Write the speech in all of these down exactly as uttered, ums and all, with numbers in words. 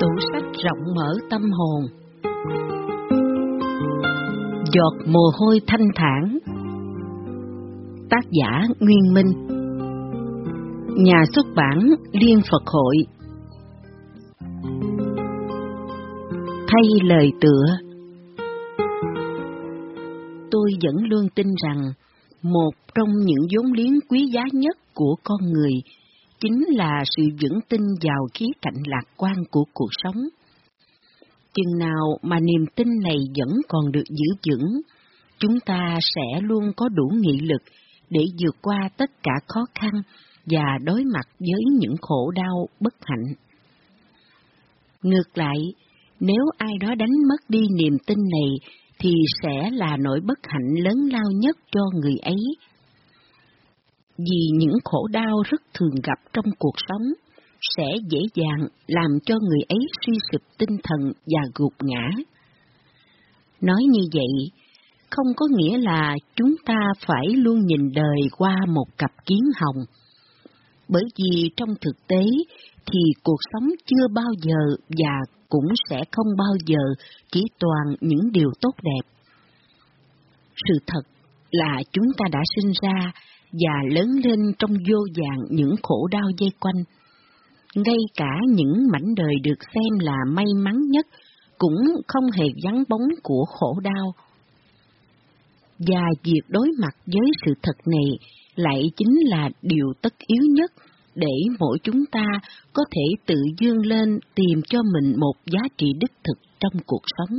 Tủ sách rộng mở tâm hồn. Giọt mồ hôi thanh thản. Tác giả Nguyên Minh. Nhà xuất bản Liên Phật Hội. Thay lời tựa. Tôi vẫn luôn tin rằng một trong những vốn liếng quý giá nhất của con người chính là sự vững tin vào khía cạnh lạc quan của cuộc sống. Chừng nào mà niềm tin này vẫn còn được giữ vững, chúng ta sẽ luôn có đủ nghị lực để vượt qua tất cả khó khăn và đối mặt với những khổ đau bất hạnh. Ngược lại, nếu ai đó đánh mất đi niềm tin này thì sẽ là nỗi bất hạnh lớn lao nhất cho người ấy. Vì những khổ đau rất thường gặp trong cuộc sống sẽ dễ dàng làm cho người ấy suy sụp tinh thần và gục ngã. Nói như vậy, không có nghĩa là chúng ta phải luôn nhìn đời qua một cặp kiến hồng. Bởi vì trong thực tế thì cuộc sống chưa bao giờ và cũng sẽ không bao giờ chỉ toàn những điều tốt đẹp. Sự thật là chúng ta đã sinh ra và lớn lên trong vô vàn những khổ đau dây quanh. Ngay cả những mảnh đời được xem là may mắn nhất cũng không hề vắng bóng của khổ đau. Và việc đối mặt với sự thật này lại chính là điều tất yếu nhất để mỗi chúng ta có thể tự vươn lên tìm cho mình một giá trị đích thực trong cuộc sống.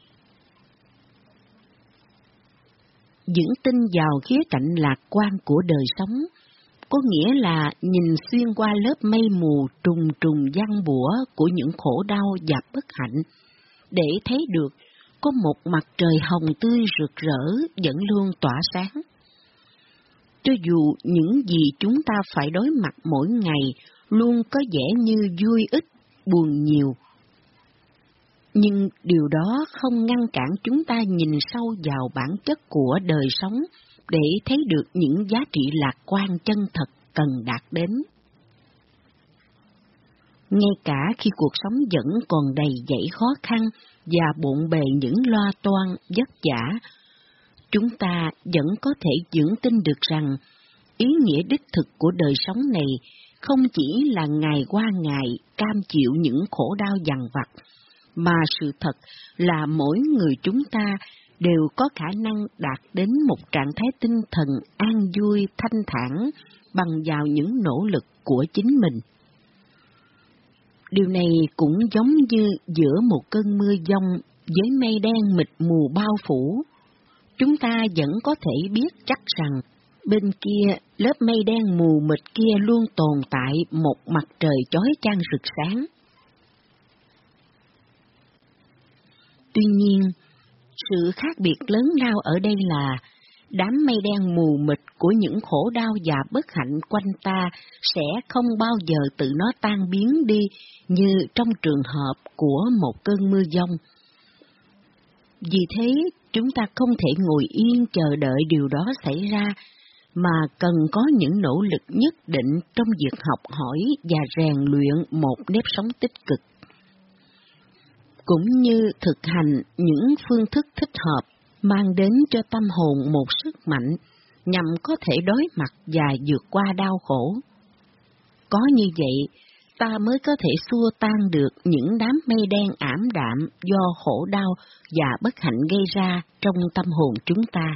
Vững tin vào khía cạnh lạc quan của đời sống có nghĩa là nhìn xuyên qua lớp mây mù trùng trùng giăng bủa của những khổ đau và bất hạnh, để thấy được có một mặt trời hồng tươi rực rỡ vẫn luôn tỏa sáng. Cho dù những gì chúng ta phải đối mặt mỗi ngày luôn có vẻ như vui ít, buồn nhiều, nhưng điều đó không ngăn cản chúng ta nhìn sâu vào bản chất của đời sống để thấy được những giá trị lạc quan chân thật cần đạt đến. Ngay cả khi cuộc sống vẫn còn đầy dẫy khó khăn và bộn bề những lo toan vất vả, chúng ta vẫn có thể vững tin được rằng ý nghĩa đích thực của đời sống này không chỉ là ngày qua ngày cam chịu những khổ đau dằn vặt, mà sự thật là mỗi người chúng ta đều có khả năng đạt đến một trạng thái tinh thần an vui thanh thản bằng vào những nỗ lực của chính mình. Điều này cũng giống như giữa một cơn mưa giông với mây đen mịt mù bao phủ. Chúng ta vẫn có thể biết chắc rằng bên kia lớp mây đen mù mịt kia luôn tồn tại một mặt trời chói chang rực sáng. Tuy nhiên, sự khác biệt lớn lao ở đây là đám mây đen mù mịt của những khổ đau và bất hạnh quanh ta sẽ không bao giờ tự nó tan biến đi như trong trường hợp của một cơn mưa giông. Vì thế, chúng ta không thể ngồi yên chờ đợi điều đó xảy ra, mà cần có những nỗ lực nhất định trong việc học hỏi và rèn luyện một nếp sống tích cực, cũng như thực hành những phương thức thích hợp mang đến cho tâm hồn một sức mạnh nhằm có thể đối mặt và vượt qua đau khổ. Có như vậy, ta mới có thể xua tan được những đám mây đen ảm đạm do khổ đau và bất hạnh gây ra trong tâm hồn chúng ta.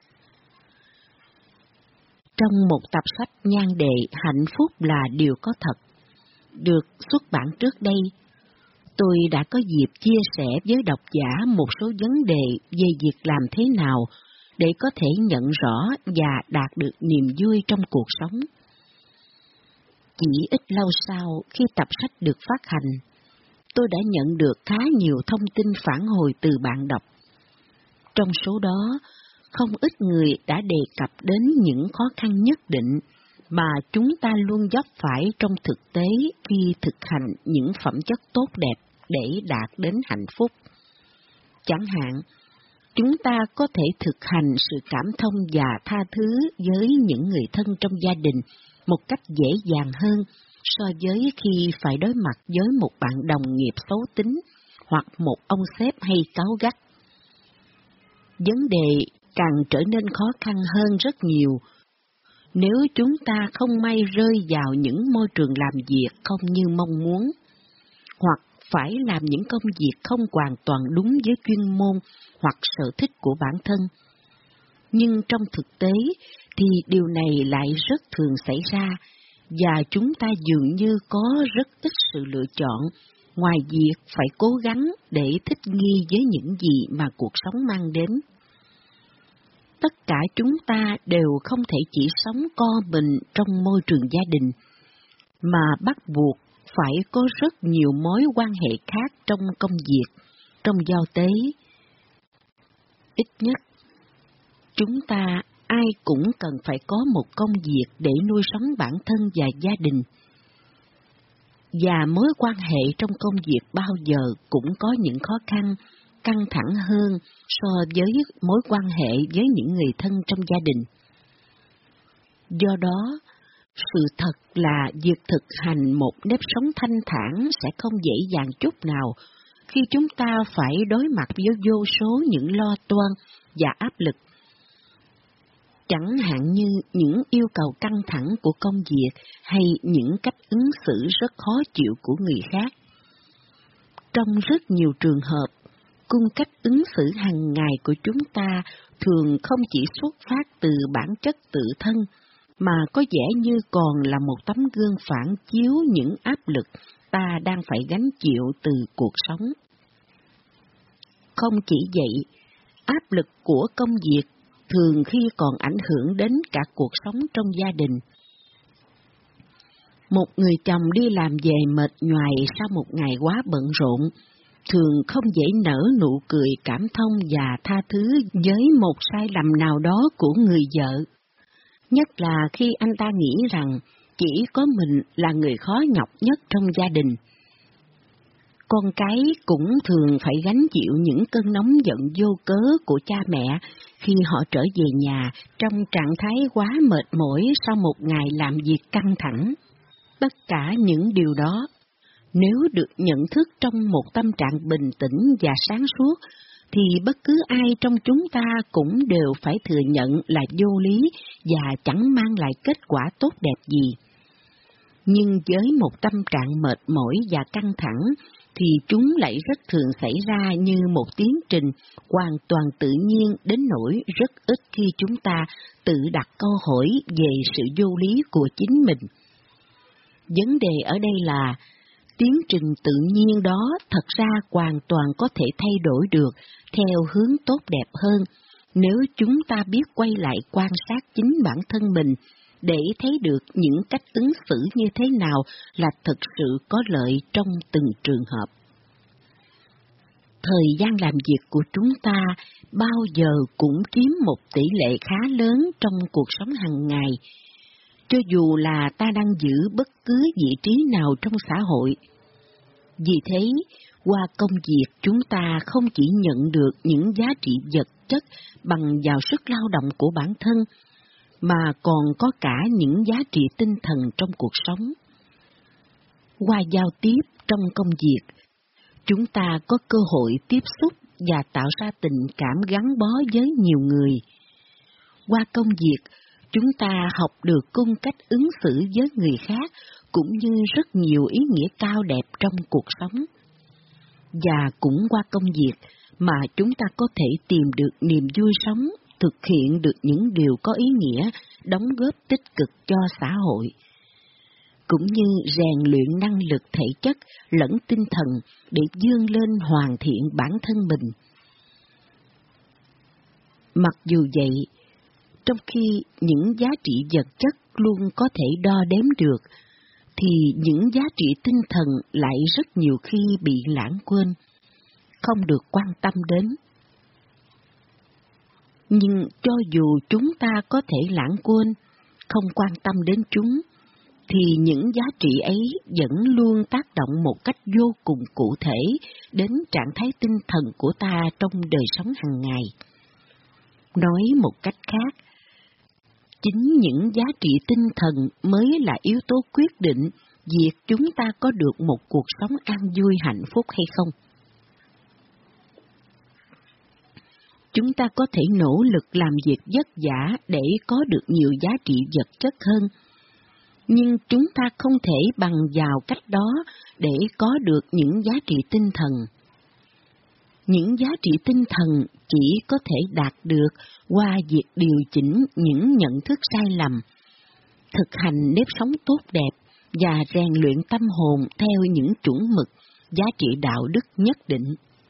Trong một tập sách nhan đề Hạnh phúc là điều có thật, được xuất bản trước đây, tôi đã có dịp chia sẻ với độc giả một số vấn đề về việc làm thế nào để có thể nhận rõ và đạt được niềm vui trong cuộc sống. Chỉ ít lâu sau khi tập sách được phát hành, tôi đã nhận được khá nhiều thông tin phản hồi từ bạn đọc. Trong số đó, không ít người đã đề cập đến những khó khăn nhất định mà chúng ta luôn vấp phải trong thực tế khi thực hành những phẩm chất tốt đẹp để đạt đến hạnh phúc. Chẳng hạn, chúng ta có thể thực hành sự cảm thông và tha thứ với những người thân trong gia đình một cách dễ dàng hơn so với khi phải đối mặt với một bạn đồng nghiệp xấu tính hoặc một ông sếp hay cáu gắt. Vấn đề càng trở nên khó khăn hơn rất nhiều nếu chúng ta không may rơi vào những môi trường làm việc không như mong muốn, hoặc phải làm những công việc không hoàn toàn đúng với chuyên môn hoặc sở thích của bản thân. Nhưng trong thực tế thì điều này lại rất thường xảy ra, và chúng ta dường như có rất ít sự lựa chọn, ngoài việc phải cố gắng để thích nghi với những gì mà cuộc sống mang đến. Tất cả chúng ta đều không thể chỉ sống co mình trong môi trường gia đình, mà bắt buộc phải có rất nhiều mối quan hệ khác trong công việc, trong giao tế. Ít nhất, chúng ta ai cũng cần phải có một công việc để nuôi sống bản thân và gia đình. Và mối quan hệ trong công việc bao giờ cũng có những khó khăn, căng thẳng hơn so với mối quan hệ với những người thân trong gia đình. Do đó, sự thật là việc thực hành một nếp sống thanh thản sẽ không dễ dàng chút nào khi chúng ta phải đối mặt với vô số những lo toan và áp lực. Chẳng hạn như những yêu cầu căng thẳng của công việc hay những cách ứng xử rất khó chịu của người khác. Trong rất nhiều trường hợp, cung cách ứng xử hàng ngày của chúng ta thường không chỉ xuất phát từ bản chất tự thân, mà có vẻ như còn là một tấm gương phản chiếu những áp lực ta đang phải gánh chịu từ cuộc sống. Không chỉ vậy, áp lực của công việc thường khi còn ảnh hưởng đến cả cuộc sống trong gia đình. Một người chồng đi làm về mệt nhoài sau một ngày quá bận rộn, thường không dễ nở nụ cười cảm thông và tha thứ với một sai lầm nào đó của người vợ. Nhất là khi anh ta nghĩ rằng chỉ có mình là người khó nhọc nhất trong gia đình. Con cái cũng thường phải gánh chịu những cơn nóng giận vô cớ của cha mẹ khi họ trở về nhà trong trạng thái quá mệt mỏi sau một ngày làm việc căng thẳng. Tất cả những điều đó, nếu được nhận thức trong một tâm trạng bình tĩnh và sáng suốt, thì bất cứ ai trong chúng ta cũng đều phải thừa nhận là vô lý và chẳng mang lại kết quả tốt đẹp gì. Nhưng với một tâm trạng mệt mỏi và căng thẳng, thì chúng lại rất thường xảy ra như một tiến trình hoàn toàn tự nhiên đến nỗi rất ít khi chúng ta tự đặt câu hỏi về sự vô lý của chính mình. Vấn đề ở đây là tiến trình tự nhiên đó thật ra hoàn toàn có thể thay đổi được theo hướng tốt đẹp hơn nếu chúng ta biết quay lại quan sát chính bản thân mình để thấy được những cách ứng xử như thế nào là thực sự có lợi trong từng trường hợp. Thời gian làm việc của chúng ta bao giờ cũng chiếm một tỷ lệ khá lớn trong cuộc sống hàng ngày, cho dù là ta đang giữ bất cứ vị trí nào trong xã hội. Vì thế, qua công việc chúng ta không chỉ nhận được những giá trị vật chất bằng vào sức lao động của bản thân, mà còn có cả những giá trị tinh thần trong cuộc sống. Qua giao tiếp trong công việc, chúng ta có cơ hội tiếp xúc và tạo ra tình cảm gắn bó với nhiều người. Qua công việc, chúng ta học được cung cách ứng xử với người khác, cũng như rất nhiều ý nghĩa cao đẹp trong cuộc sống. Và cũng qua công việc mà chúng ta có thể tìm được niềm vui sống, thực hiện được những điều có ý nghĩa, đóng góp tích cực cho xã hội, cũng như rèn luyện năng lực thể chất lẫn tinh thần để vươn lên hoàn thiện bản thân mình. Mặc dù vậy, trong khi những giá trị vật chất luôn có thể đo đếm được, thì những giá trị tinh thần lại rất nhiều khi bị lãng quên, không được quan tâm đến. Nhưng cho dù chúng ta có thể lãng quên, không quan tâm đến chúng, thì những giá trị ấy vẫn luôn tác động một cách vô cùng cụ thể đến trạng thái tinh thần của ta trong đời sống hàng ngày. Nói một cách khác, chính những giá trị tinh thần mới là yếu tố quyết định việc chúng ta có được một cuộc sống an vui hạnh phúc hay không. Chúng ta có thể nỗ lực làm việc vất vả để có được nhiều giá trị vật chất hơn, nhưng chúng ta không thể bằng vào cách đó để có được những giá trị tinh thần. Những giá trị tinh thần chỉ có thể đạt được qua việc điều chỉnh những nhận thức sai lầm, thực hành nếp sống tốt đẹp và rèn luyện tâm hồn theo những chuẩn mực, giá trị đạo đức nhất định.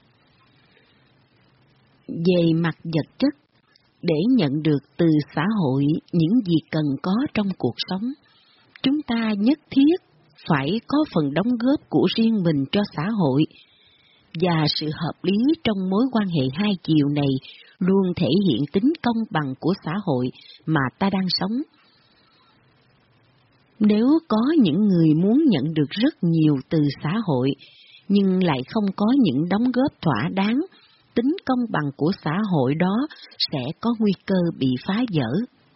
Về mặt vật chất, để nhận được từ xã hội những gì cần có trong cuộc sống, chúng ta nhất thiết phải có phần đóng góp của riêng mình cho xã hội, và sự hợp lý trong mối quan hệ hai chiều này luôn thể hiện tính công bằng của xã hội mà ta đang sống. Nếu có những người muốn nhận được rất nhiều từ xã hội, nhưng lại không có những đóng góp thỏa đáng, tính công bằng của xã hội đó sẽ có nguy cơ bị phá vỡ.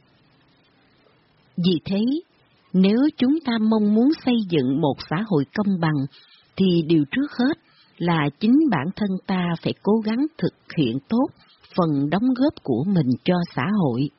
Vì thế, nếu chúng ta mong muốn xây dựng một xã hội công bằng, thì điều trước hết là chính bản thân ta phải cố gắng thực hiện tốt phần đóng góp của mình cho xã hội.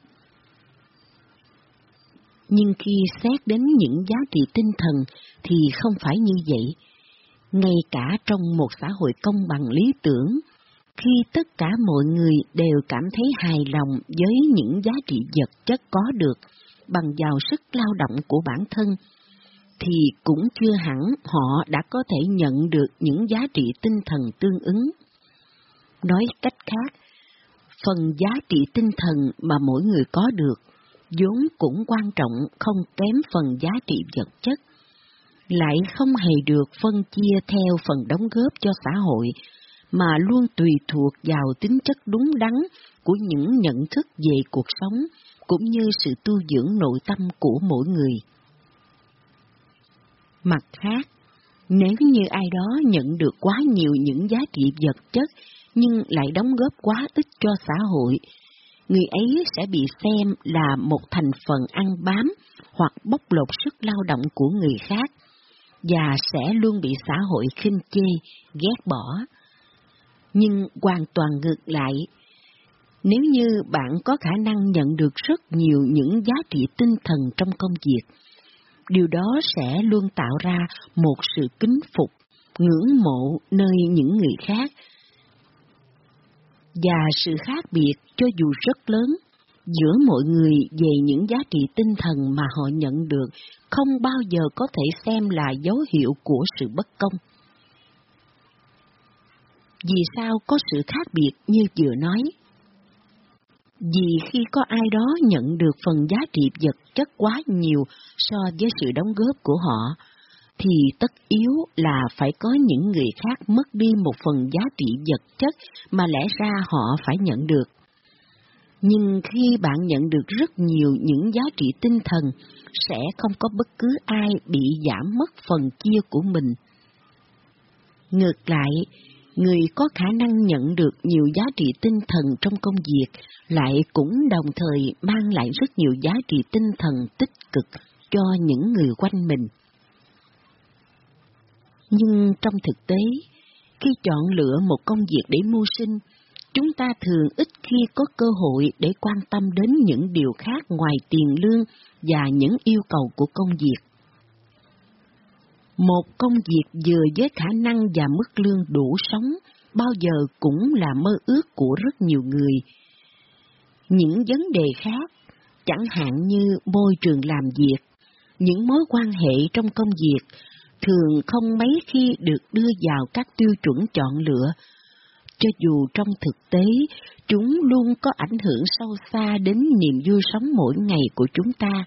Nhưng khi xét đến những giá trị tinh thần thì không phải như vậy. Ngay cả trong một xã hội công bằng lý tưởng, khi tất cả mọi người đều cảm thấy hài lòng với những giá trị vật chất có được bằng vào sức lao động của bản thân, thì cũng chưa hẳn họ đã có thể nhận được những giá trị tinh thần tương ứng. Nói cách khác, phần giá trị tinh thần mà mỗi người có được vốn cũng quan trọng không kém phần giá trị vật chất, lại không hề được phân chia theo phần đóng góp cho xã hội, mà luôn tùy thuộc vào tính chất đúng đắn của những nhận thức về cuộc sống, cũng như sự tu dưỡng nội tâm của mỗi người. Mặt khác, nếu như ai đó nhận được quá nhiều những giá trị vật chất nhưng lại đóng góp quá ít cho xã hội, người ấy sẽ bị xem là một thành phần ăn bám hoặc bóc lột sức lao động của người khác, và sẽ luôn bị xã hội khinh chê, ghét bỏ. Nhưng hoàn toàn ngược lại, nếu như bạn có khả năng nhận được rất nhiều những giá trị tinh thần trong công việc, điều đó sẽ luôn tạo ra một sự kính phục, ngưỡng mộ nơi những người khác. Và sự khác biệt, cho dù rất lớn, giữa mọi người về những giá trị tinh thần mà họ nhận được không bao giờ có thể xem là dấu hiệu của sự bất công. Vì sao có sự khác biệt như vừa nói? Vì khi có ai đó nhận được phần giá trị vật chất quá nhiều so với sự đóng góp của họ, thì tất yếu là phải có những người khác mất đi một phần giá trị vật chất mà lẽ ra họ phải nhận được. Nhưng khi bạn nhận được rất nhiều những giá trị tinh thần, sẽ không có bất cứ ai bị giảm mất phần chia của mình. Ngược lại, người có khả năng nhận được nhiều giá trị tinh thần trong công việc lại cũng đồng thời mang lại rất nhiều giá trị tinh thần tích cực cho những người quanh mình. Nhưng trong thực tế, khi chọn lựa một công việc để mưu sinh, chúng ta thường ít khi có cơ hội để quan tâm đến những điều khác ngoài tiền lương và những yêu cầu của công việc. Một công việc vừa với khả năng và mức lương đủ sống bao giờ cũng là mơ ước của rất nhiều người. Những vấn đề khác, chẳng hạn như môi trường làm việc, những mối quan hệ trong công việc, thường không mấy khi được đưa vào các tiêu chuẩn chọn lựa, cho dù trong thực tế chúng luôn có ảnh hưởng sâu xa đến niềm vui sống mỗi ngày của chúng ta.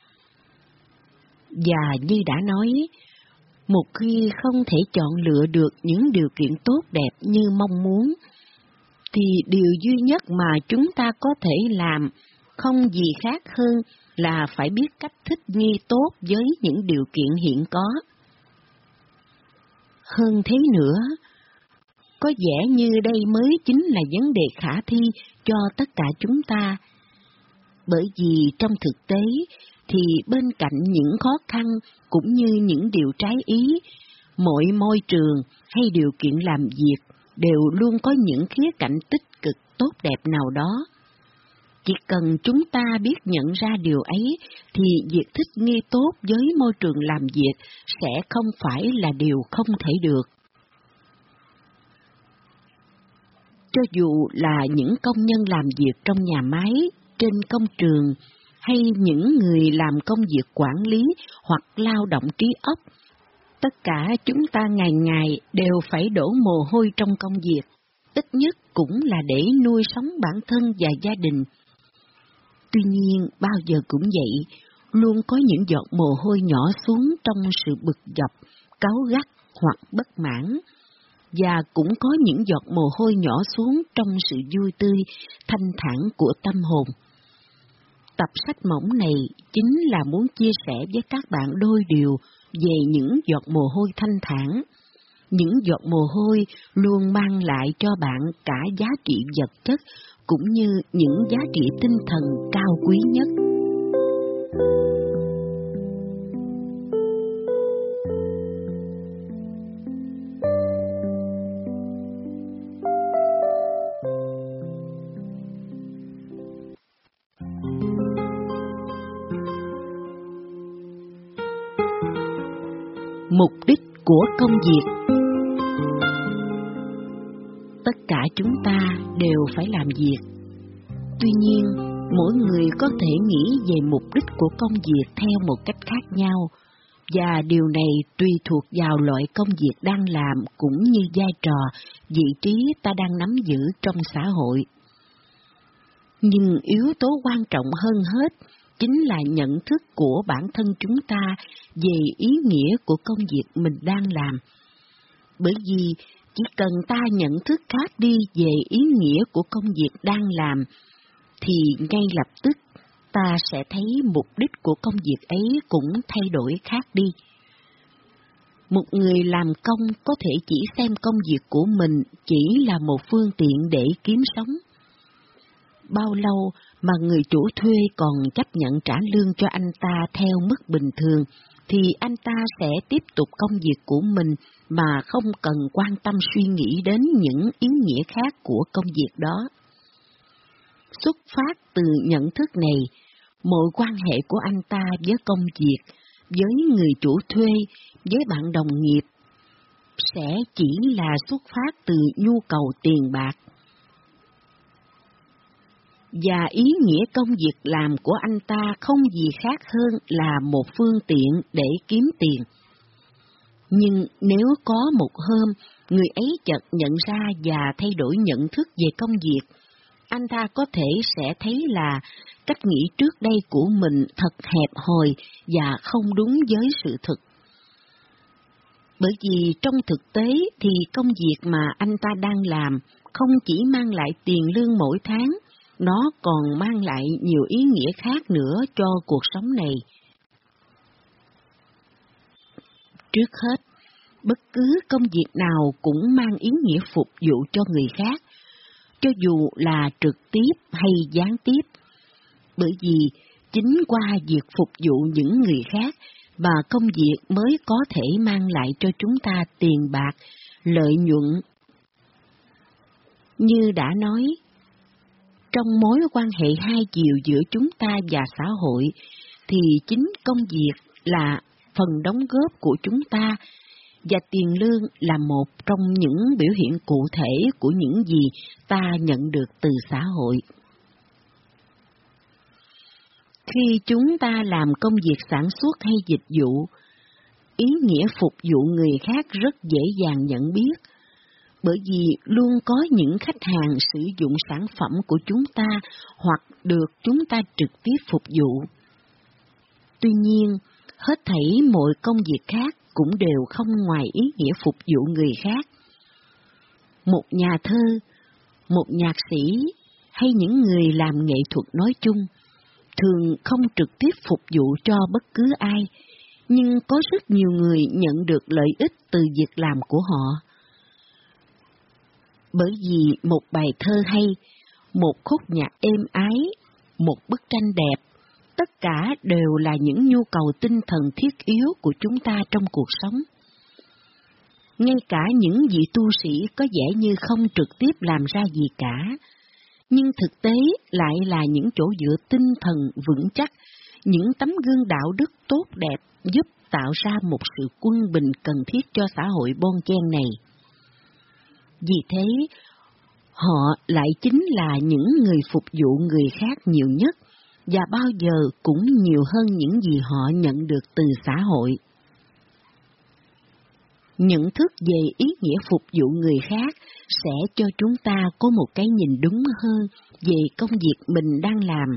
Và như đã nói, một khi không thể chọn lựa được những điều kiện tốt đẹp như mong muốn, thì điều duy nhất mà chúng ta có thể làm không gì khác hơn là phải biết cách thích nghi tốt với những điều kiện hiện có. Hơn thế nữa, có vẻ như đây mới chính là vấn đề khả thi cho tất cả chúng ta, bởi vì trong thực tế, thì bên cạnh những khó khăn cũng như những điều trái ý, mọi môi trường hay điều kiện làm việc đều luôn có những khía cạnh tích cực tốt đẹp nào đó. Chỉ cần chúng ta biết nhận ra điều ấy thì việc thích nghi tốt với môi trường làm việc sẽ không phải là điều không thể được. Cho dù là những công nhân làm việc trong nhà máy, trên công trường, hay những người làm công việc quản lý hoặc lao động trí óc, tất cả chúng ta ngày ngày đều phải đổ mồ hôi trong công việc, ít nhất cũng là để nuôi sống bản thân và gia đình. Tuy nhiên, bao giờ cũng vậy, luôn có những giọt mồ hôi nhỏ xuống trong sự bực dọc, cáu gắt hoặc bất mãn, và cũng có những giọt mồ hôi nhỏ xuống trong sự vui tươi, thanh thản của tâm hồn. Tập sách mỏng này chính là muốn chia sẻ với các bạn đôi điều về những giọt mồ hôi thanh thản. Những giọt mồ hôi luôn mang lại cho bạn cả giá trị vật chất cũng như những giá trị tinh thần cao quý nhất. Mục đích của công việc. Tất cả chúng ta đều phải làm việc. Tuy nhiên, mỗi người có thể nghĩ về mục đích của công việc theo một cách khác nhau, và điều này tùy thuộc vào loại công việc đang làm cũng như vai trò, vị trí ta đang nắm giữ trong xã hội. Nhưng yếu tố quan trọng hơn hết chính là nhận thức của bản thân chúng ta về ý nghĩa của công việc mình đang làm. Bởi vì chỉ cần ta nhận thức khác đi về ý nghĩa của công việc đang làm, thì ngay lập tức ta sẽ thấy mục đích của công việc ấy cũng thay đổi khác đi. Một người làm công có thể chỉ xem công việc của mình chỉ là một phương tiện để kiếm sống. Bao lâu mà người chủ thuê còn chấp nhận trả lương cho anh ta theo mức bình thường, thì anh ta sẽ tiếp tục công việc của mình mà không cần quan tâm suy nghĩ đến những ý nghĩa khác của công việc đó. Xuất phát từ nhận thức này, mọi quan hệ của anh ta với công việc, với người chủ thuê, với bạn đồng nghiệp sẽ chỉ là xuất phát từ nhu cầu tiền bạc. Và ý nghĩa công việc làm của anh ta không gì khác hơn là một phương tiện để kiếm tiền. Nhưng nếu có một hôm, người ấy chợt nhận ra và thay đổi nhận thức về công việc, anh ta có thể sẽ thấy là cách nghĩ trước đây của mình thật hẹp hòi và không đúng với sự thực. Bởi vì trong thực tế thì công việc mà anh ta đang làm không chỉ mang lại tiền lương mỗi tháng, nó còn mang lại nhiều ý nghĩa khác nữa cho cuộc sống này. Trước hết, bất cứ công việc nào cũng mang ý nghĩa phục vụ cho người khác, cho dù là trực tiếp hay gián tiếp. Bởi vì chính qua việc phục vụ những người khác mà công việc mới có thể mang lại cho chúng ta tiền bạc, lợi nhuận. Như đã nói, trong mối quan hệ hai chiều giữa chúng ta và xã hội, thì chính công việc là phần đóng góp của chúng ta, và tiền lương là một trong những biểu hiện cụ thể của những gì ta nhận được từ xã hội. Khi chúng ta làm công việc sản xuất hay dịch vụ, ý nghĩa phục vụ người khác rất dễ dàng nhận biết, bởi vì luôn có những khách hàng sử dụng sản phẩm của chúng ta hoặc được chúng ta trực tiếp phục vụ. Tuy nhiên, hết thảy mọi công việc khác cũng đều không ngoài ý nghĩa phục vụ người khác. Một nhà thơ, một nhạc sĩ hay những người làm nghệ thuật nói chung thường không trực tiếp phục vụ cho bất cứ ai, nhưng có rất nhiều người nhận được lợi ích từ việc làm của họ. Bởi vì một bài thơ hay, một khúc nhạc êm ái, một bức tranh đẹp, tất cả đều là những nhu cầu tinh thần thiết yếu của chúng ta trong cuộc sống. Ngay cả những vị tu sĩ có vẻ như không trực tiếp làm ra gì cả, nhưng thực tế lại là những chỗ dựa tinh thần vững chắc, những tấm gương đạo đức tốt đẹp giúp tạo ra một sự quân bình cần thiết cho xã hội bon chen này. Vì thế, họ lại chính là những người phục vụ người khác nhiều nhất, và bao giờ cũng nhiều hơn những gì họ nhận được từ xã hội. Nhận thức về ý nghĩa phục vụ người khác sẽ cho chúng ta có một cái nhìn đúng hơn về công việc mình đang làm.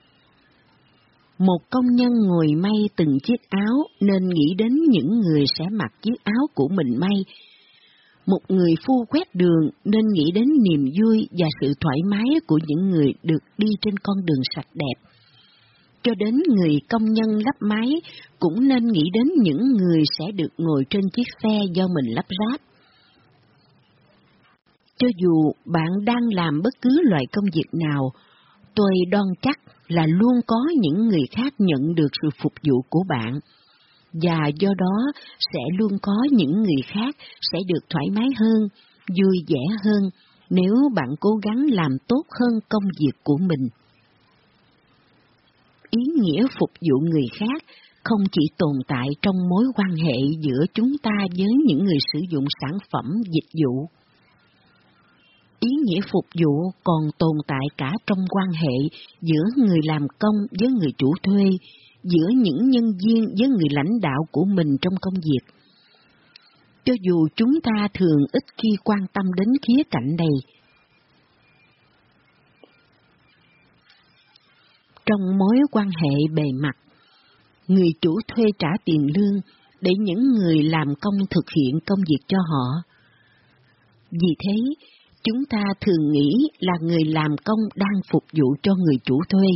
Một công nhân ngồi may từng chiếc áo nên nghĩ đến những người sẽ mặc chiếc áo của mình may. Một người phu quét đường nên nghĩ đến niềm vui và sự thoải mái của những người được đi trên con đường sạch đẹp. Cho đến người công nhân lắp máy cũng nên nghĩ đến những người sẽ được ngồi trên chiếc xe do mình lắp ráp. Cho dù bạn đang làm bất cứ loại công việc nào, tôi đoan chắc là luôn có những người khác nhận được sự phục vụ của bạn, và do đó sẽ luôn có những người khác sẽ được thoải mái hơn, vui vẻ hơn nếu bạn cố gắng làm tốt hơn công việc của mình. Ý nghĩa phục vụ người khác không chỉ tồn tại trong mối quan hệ giữa chúng ta với những người sử dụng sản phẩm dịch vụ. Ý nghĩa phục vụ còn tồn tại cả trong quan hệ giữa người làm công với người chủ thuê, giữa những nhân viên với người lãnh đạo của mình trong công việc. Cho dù chúng ta thường ít khi quan tâm đến khía cạnh này, trong mối quan hệ bề mặt, người chủ thuê trả tiền lương để những người làm công thực hiện công việc cho họ. Vì thế, chúng ta thường nghĩ là người làm công đang phục vụ cho người chủ thuê.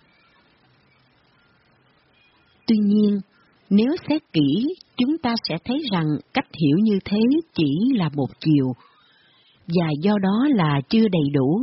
Tuy nhiên, nếu xét kỹ, chúng ta sẽ thấy rằng cách hiểu như thế chỉ là một chiều, và do đó là chưa đầy đủ.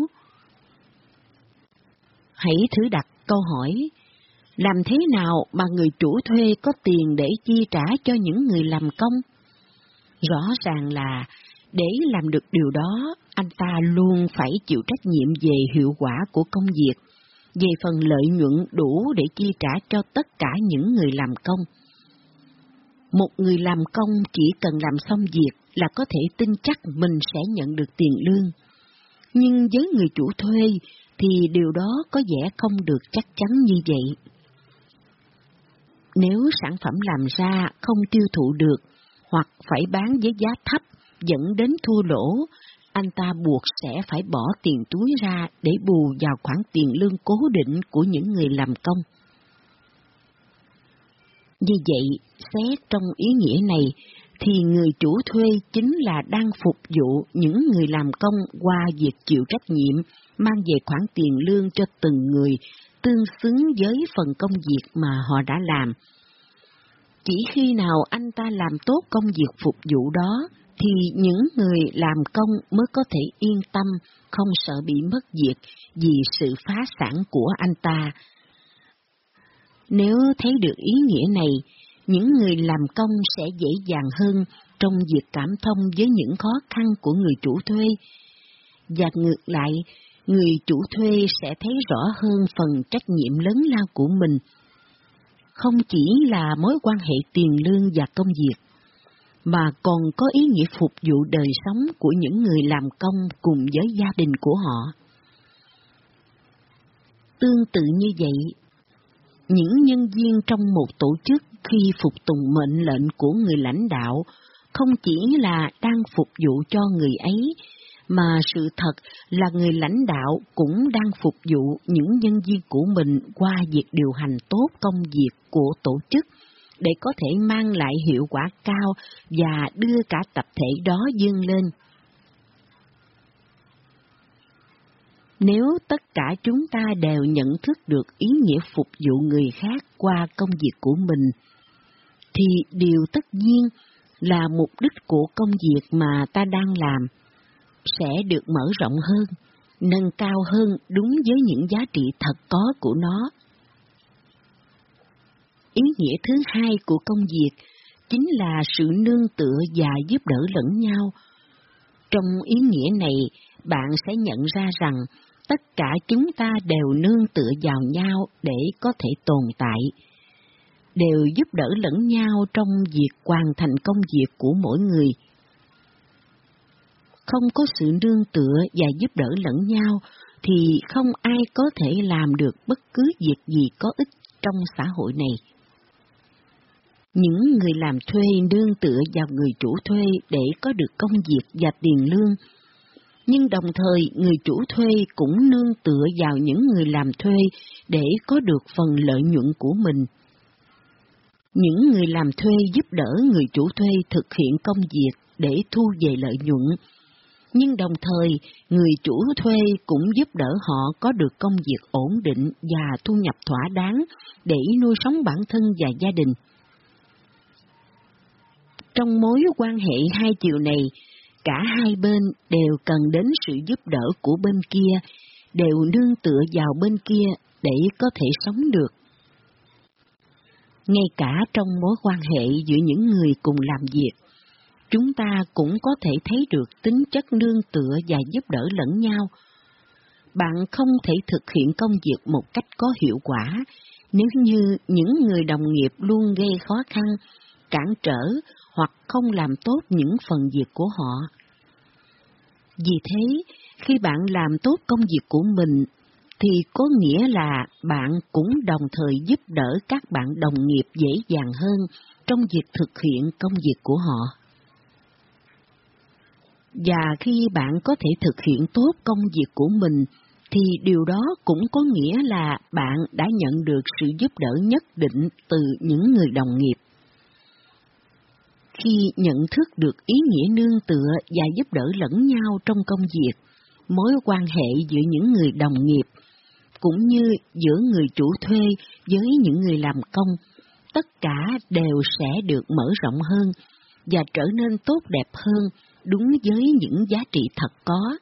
Hãy thử đặt câu hỏi, làm thế nào mà người chủ thuê có tiền để chi trả cho những người làm công? Rõ ràng là để làm được điều đó, anh ta luôn phải chịu trách nhiệm về hiệu quả của công việc, về phần lợi nhuận đủ để chi trả cho tất cả những người làm công. Một người làm công chỉ cần làm xong việc là có thể tin chắc mình sẽ nhận được tiền lương. Nhưng với người chủ thuê thì điều đó có vẻ không được chắc chắn như vậy. Nếu sản phẩm làm ra không tiêu thụ được hoặc phải bán với giá thấp dẫn đến thua lỗ, anh ta buộc sẽ phải bỏ tiền túi ra để bù vào khoản tiền lương cố định của những người làm công. Như vậy, xét trong ý nghĩa này, thì người chủ thuê chính là đang phục vụ những người làm công qua việc chịu trách nhiệm, mang về khoản tiền lương cho từng người, tương xứng với phần công việc mà họ đã làm. Chỉ khi nào anh ta làm tốt công việc phục vụ đó, thì những người làm công mới có thể yên tâm, không sợ bị mất việc vì sự phá sản của anh ta. Nếu thấy được ý nghĩa này, những người làm công sẽ dễ dàng hơn trong việc cảm thông với những khó khăn của người chủ thuê. Và ngược lại, người chủ thuê sẽ thấy rõ hơn phần trách nhiệm lớn lao của mình. Không chỉ là mối quan hệ tiền lương và công việc, mà còn có ý nghĩa phục vụ đời sống của những người làm công cùng với gia đình của họ. Tương tự như vậy, những nhân viên trong một tổ chức khi phục tùng mệnh lệnh của người lãnh đạo không chỉ là đang phục vụ cho người ấy, mà sự thật là người lãnh đạo cũng đang phục vụ những nhân viên của mình qua việc điều hành tốt công việc của tổ chức, để có thể mang lại hiệu quả cao và đưa cả tập thể đó vươn lên. Nếu tất cả chúng ta đều nhận thức được ý nghĩa phục vụ người khác qua công việc của mình, thì điều tất nhiên là mục đích của công việc mà ta đang làm sẽ được mở rộng hơn, nâng cao hơn đúng với những giá trị thật có của nó. ý nghĩa thứ hai của công việc chính là sự nương tựa và giúp đỡ lẫn nhau. Trong ý nghĩa này, bạn sẽ nhận ra rằng tất cả chúng ta đều nương tựa vào nhau để có thể tồn tại, đều giúp đỡ lẫn nhau trong việc hoàn thành công việc của mỗi người. Không có sự nương tựa và giúp đỡ lẫn nhau thì không ai có thể làm được bất cứ việc gì có ích trong xã hội này. Những người làm thuê nương tựa vào người chủ thuê để có được công việc và tiền lương, nhưng đồng thời người chủ thuê cũng nương tựa vào những người làm thuê để có được phần lợi nhuận của mình. Những người làm thuê giúp đỡ người chủ thuê thực hiện công việc để thu về lợi nhuận, nhưng đồng thời người chủ thuê cũng giúp đỡ họ có được công việc ổn định và thu nhập thỏa đáng để nuôi sống bản thân và gia đình. Trong mối quan hệ hai chiều này, cả hai bên đều cần đến sự giúp đỡ của bên kia, đều nương tựa vào bên kia để có thể sống được. Ngay cả trong mối quan hệ giữa những người cùng làm việc, chúng ta cũng có thể thấy được tính chất nương tựa và giúp đỡ lẫn nhau. Bạn không thể thực hiện công việc một cách có hiệu quả nếu như những người đồng nghiệp luôn gây khó khăn, cản trở hoặc không làm tốt những phần việc của họ. Vì thế, khi bạn làm tốt công việc của mình, thì có nghĩa là bạn cũng đồng thời giúp đỡ các bạn đồng nghiệp dễ dàng hơn trong việc thực hiện công việc của họ. Và khi bạn có thể thực hiện tốt công việc của mình, thì điều đó cũng có nghĩa là bạn đã nhận được sự giúp đỡ nhất định từ những người đồng nghiệp. Khi nhận thức được ý nghĩa nương tựa và giúp đỡ lẫn nhau trong công việc, mối quan hệ giữa những người đồng nghiệp, cũng như giữa người chủ thuê với những người làm công, tất cả đều sẽ được mở rộng hơn và trở nên tốt đẹp hơn đúng với những giá trị thật có.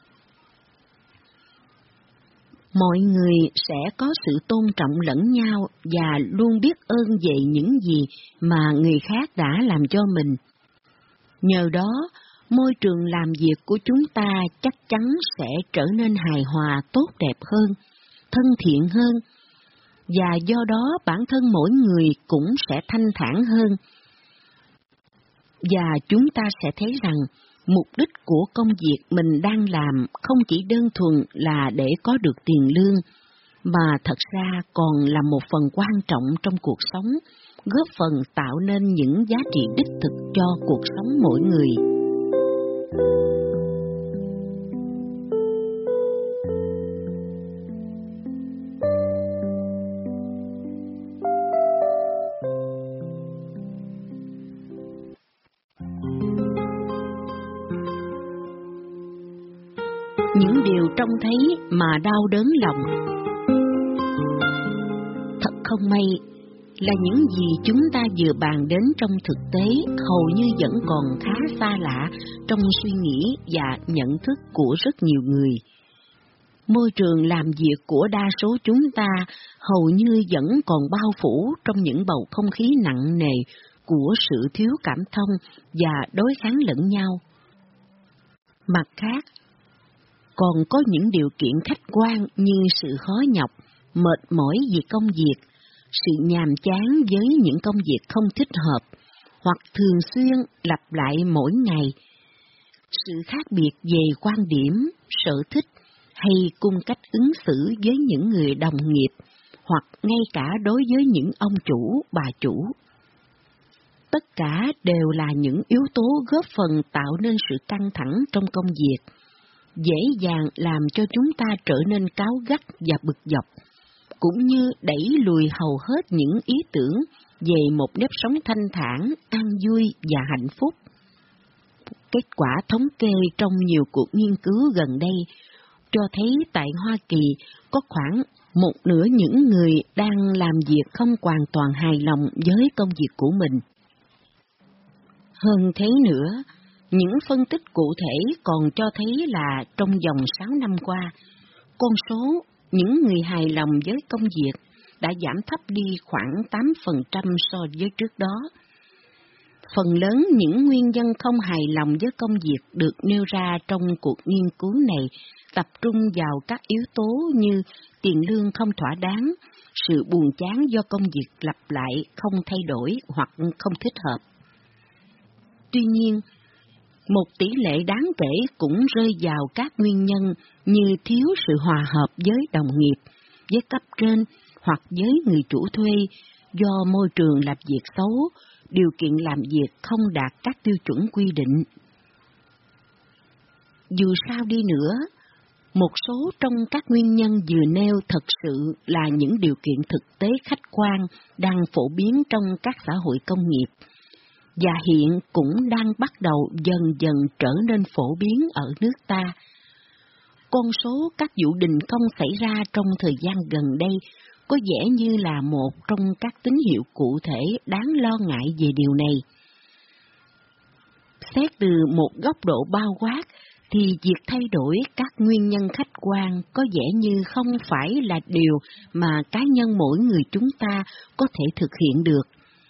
Mọi người sẽ có sự tôn trọng lẫn nhau và luôn biết ơn về những gì mà người khác đã làm cho mình. Nhờ đó, môi trường làm việc của chúng ta chắc chắn sẽ trở nên hài hòa, tốt đẹp hơn, thân thiện hơn, và do đó bản thân mỗi người cũng sẽ thanh thản hơn. Và chúng ta sẽ thấy rằng mục đích của công việc mình đang làm không chỉ đơn thuần là để có được tiền lương, mà thật ra còn là một phần quan trọng trong cuộc sống, góp phần tạo nên những giá trị đích thực cho cuộc sống mỗi người. Những điều trông thấy mà đau đớn lòng. Thật không may là những gì chúng ta vừa bàn đến trong thực tế hầu như vẫn còn khá xa lạ trong suy nghĩ và nhận thức của rất nhiều người. Môi trường làm việc của đa số chúng ta hầu như vẫn còn bao phủ trong những bầu không khí nặng nề của sự thiếu cảm thông và đối kháng lẫn nhau. Mặt khác, còn có những điều kiện khách quan như sự khó nhọc, mệt mỏi vì công việc, sự nhàm chán với những công việc không thích hợp, hoặc thường xuyên lặp lại mỗi ngày, sự khác biệt về quan điểm, sở thích hay cung cách ứng xử với những người đồng nghiệp, hoặc ngay cả đối với những ông chủ, bà chủ. Tất cả đều là những yếu tố góp phần tạo nên sự căng thẳng trong công việc, dễ dàng làm cho chúng ta trở nên cáu gắt và bực dọc, cũng như đẩy lùi hầu hết những ý tưởng về một nếp sống thanh thản, an vui và hạnh phúc. Kết quả thống kê trong nhiều cuộc nghiên cứu gần đây cho thấy tại Hoa Kỳ có khoảng một nửa những người đang làm việc không hoàn toàn hài lòng với công việc của mình. Hơn thế nữa, những phân tích cụ thể còn cho thấy là trong vòng sáu năm qua, con số những người hài lòng với công việc đã giảm thấp đi khoảng tám phần trăm so với trước đó. Phần lớn những nguyên nhân không hài lòng với công việc được nêu ra trong cuộc nghiên cứu này tập trung vào các yếu tố như tiền lương không thỏa đáng, sự buồn chán do công việc lặp lại không thay đổi hoặc không thích hợp. Tuy nhiên, một tỷ lệ đáng kể cũng rơi vào các nguyên nhân như thiếu sự hòa hợp với đồng nghiệp, với cấp trên hoặc với người chủ thuê do môi trường làm việc xấu, điều kiện làm việc không đạt các tiêu chuẩn quy định. Dù sao đi nữa, một số trong các nguyên nhân vừa nêu thật sự là những điều kiện thực tế khách quan đang phổ biến trong các xã hội công nghiệp, và hiện cũng đang bắt đầu dần dần trở nên phổ biến ở nước ta. Con số các vụ đình công xảy ra trong thời gian gần đây có vẻ như là một trong các tín hiệu cụ thể đáng lo ngại về điều này. Xét từ một góc độ bao quát, thì việc thay đổi các nguyên nhân khách quan có vẻ như không phải là điều mà cá nhân mỗi người chúng ta có thể thực hiện được.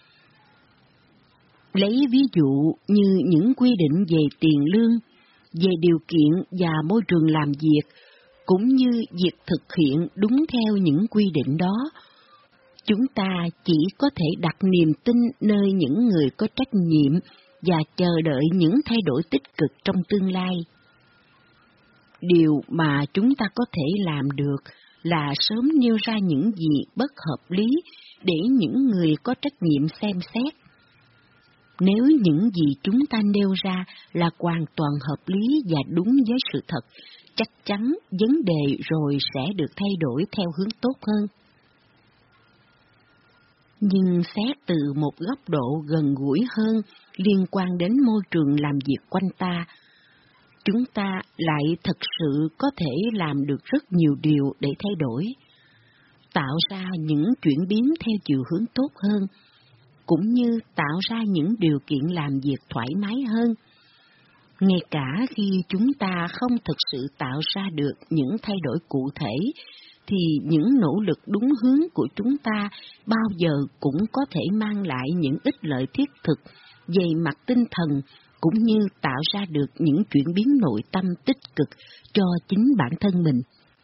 Lấy ví dụ như những quy định về tiền lương, về điều kiện và môi trường làm việc, cũng như việc thực hiện đúng theo những quy định đó, chúng ta chỉ có thể đặt niềm tin nơi những người có trách nhiệm và chờ đợi những thay đổi tích cực trong tương lai. Điều mà chúng ta có thể làm được là sớm nêu ra những gì bất hợp lý để những người có trách nhiệm xem xét. Nếu những gì chúng ta nêu ra là hoàn toàn hợp lý và đúng với sự thật, chắc chắn vấn đề rồi sẽ được thay đổi theo hướng tốt hơn. Nhưng xét từ một góc độ gần gũi hơn liên quan đến môi trường làm việc quanh ta, chúng ta lại thật sự có thể làm được rất nhiều điều để thay đổi, tạo ra những chuyển biến theo chiều hướng tốt hơn, cũng như tạo ra những điều kiện làm việc thoải mái hơn. Ngay cả khi chúng ta không thực sự tạo ra được những thay đổi cụ thể, thì những nỗ lực đúng hướng của chúng ta bao giờ cũng có thể mang lại những ích lợi thiết thực về mặt tinh thần, cũng như tạo ra được những chuyển biến nội tâm tích cực cho chính bản thân mình.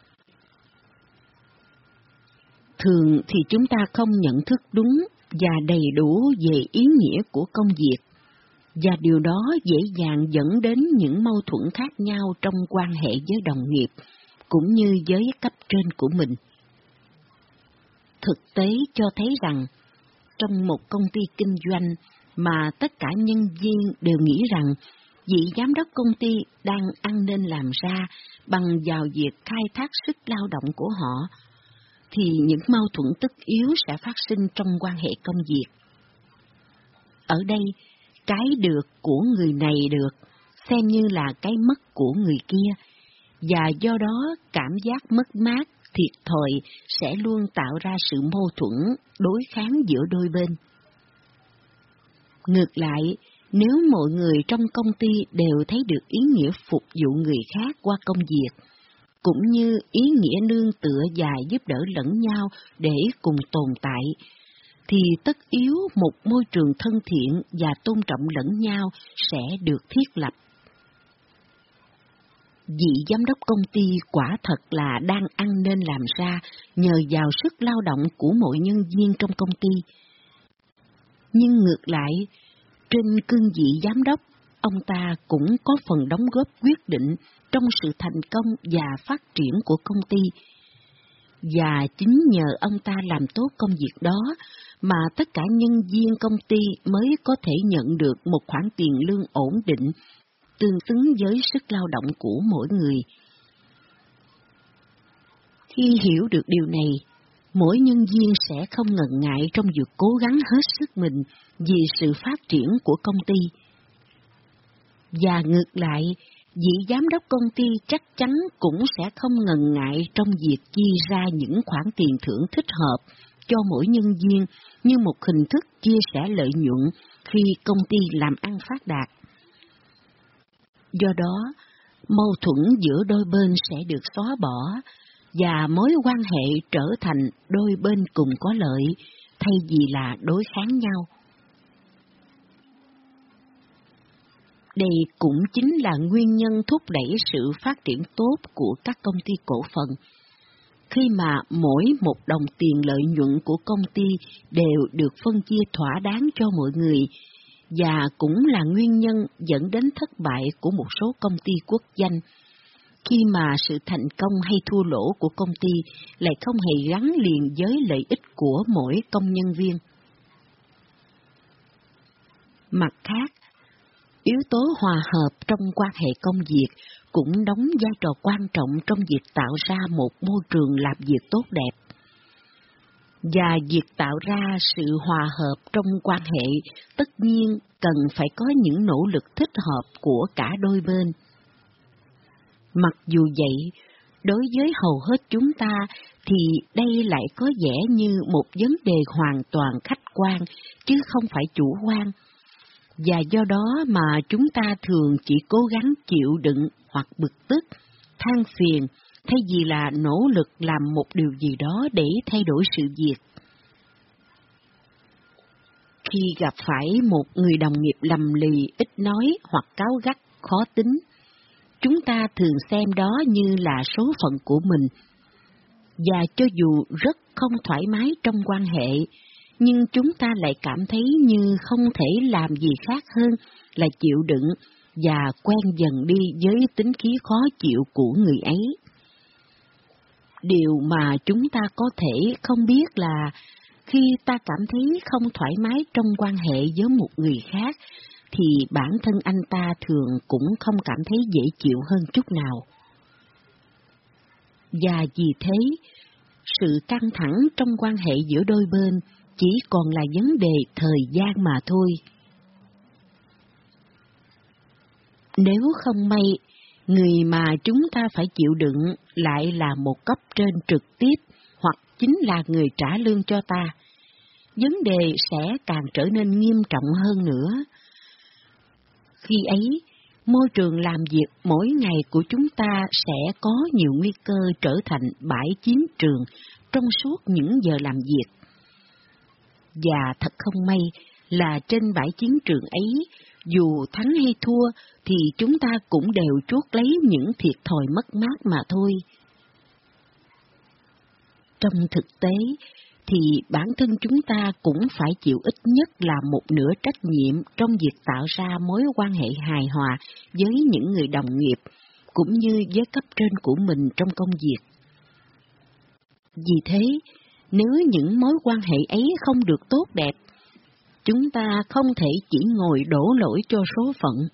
Thường thì chúng ta không nhận thức đúng và đầy đủ về ý nghĩa của công việc, và điều đó dễ dàng dẫn đến những mâu thuẫn khác nhau trong quan hệ với đồng nghiệp, cũng như với cấp trên của mình. Thực tế cho thấy rằng, trong một công ty kinh doanh mà tất cả nhân viên đều nghĩ rằng vị giám đốc công ty đang ăn nên làm ra bằng vào việc khai thác sức lao động của họ, thì những mâu thuẫn tất yếu sẽ phát sinh trong quan hệ công việc. Ở đây, cái được của người này được xem như là cái mất của người kia, và do đó cảm giác mất mát, thiệt thòi sẽ luôn tạo ra sự mâu thuẫn, đối kháng giữa đôi bên. Ngược lại, nếu mọi người trong công ty đều thấy được ý nghĩa phục vụ người khác qua công việc, cũng như ý nghĩa nương tựa và giúp đỡ lẫn nhau để cùng tồn tại, thì tất yếu một môi trường thân thiện và tôn trọng lẫn nhau sẽ được thiết lập. Vị giám đốc công ty quả thật là đang ăn nên làm ra nhờ vào sức lao động của mọi nhân viên trong công ty. Nhưng ngược lại, trên cương vị giám đốc, ông ta cũng có phần đóng góp quyết định trong sự thành công và phát triển của công ty. Và chính nhờ ông ta làm tốt công việc đó mà tất cả nhân viên công ty mới có thể nhận được một khoản tiền lương ổn định, tương xứng với sức lao động của mỗi người. Khi hiểu được điều này, mỗi nhân viên sẽ không ngần ngại trong việc cố gắng hết sức mình vì sự phát triển của công ty. Và ngược lại, vị giám đốc công ty chắc chắn cũng sẽ không ngần ngại trong việc chi ra những khoản tiền thưởng thích hợp cho mỗi nhân viên như một hình thức chia sẻ lợi nhuận khi công ty làm ăn phát đạt. Do đó, mâu thuẫn giữa đôi bên sẽ được xóa bỏ, và mối quan hệ trở thành đôi bên cùng có lợi, thay vì là đối kháng nhau. Đây cũng chính là nguyên nhân thúc đẩy sự phát triển tốt của các công ty cổ phần. Khi mà mỗi một đồng tiền lợi nhuận của công ty đều được phân chia thỏa đáng cho mọi người, và cũng là nguyên nhân dẫn đến thất bại của một số công ty quốc doanh, khi mà sự thành công hay thua lỗ của công ty lại không hề gắn liền với lợi ích của mỗi công nhân viên. Mặt khác, yếu tố hòa hợp trong quan hệ công việc cũng đóng vai trò quan trọng trong việc tạo ra một môi trường làm việc tốt đẹp. Và việc tạo ra sự hòa hợp trong quan hệ tất nhiên cần phải có những nỗ lực thích hợp của cả đôi bên. Mặc dù vậy, đối với hầu hết chúng ta thì đây lại có vẻ như một vấn đề hoàn toàn khách quan, chứ không phải chủ quan. Và do đó mà chúng ta thường chỉ cố gắng chịu đựng hoặc bực tức, than phiền, thay vì là nỗ lực làm một điều gì đó để thay đổi sự việc. Khi gặp phải một người đồng nghiệp lầm lì, ít nói hoặc cáu gắt, khó tính, chúng ta thường xem đó như là số phận của mình. Và cho dù rất không thoải mái trong quan hệ, nhưng chúng ta lại cảm thấy như không thể làm gì khác hơn là chịu đựng và quen dần đi với tính khí khó chịu của người ấy. Điều mà chúng ta có thể không biết là khi ta cảm thấy không thoải mái trong quan hệ với một người khác, thì bản thân anh ta thường cũng không cảm thấy dễ chịu hơn chút nào. Và vì thế, sự căng thẳng trong quan hệ giữa đôi bên chỉ còn là vấn đề thời gian mà thôi. Nếu không may, người mà chúng ta phải chịu đựng lại là một cấp trên trực tiếp hoặc chính là người trả lương cho ta, vấn đề sẽ càng trở nên nghiêm trọng hơn nữa. Khi ấy, môi trường làm việc mỗi ngày của chúng ta sẽ có nhiều nguy cơ trở thành bãi chiến trường trong suốt những giờ làm việc. Và thật không may là trên bãi chiến trường ấy, dù thắng hay thua thì chúng ta cũng đều chuốc lấy những thiệt thòi mất mát mà thôi. Trong thực tế thì bản thân chúng ta cũng phải chịu ít nhất là một nửa trách nhiệm trong việc tạo ra mối quan hệ hài hòa với những người đồng nghiệp, cũng như với cấp trên của mình trong công việc. Vì thế, nếu những mối quan hệ ấy không được tốt đẹp, chúng ta không thể chỉ ngồi đổ lỗi cho số phận.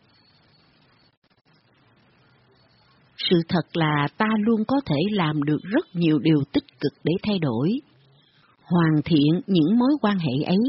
Sự thật là ta luôn có thể làm được rất nhiều điều tích cực để thay đổi, hoàn thiện những mối quan hệ ấy.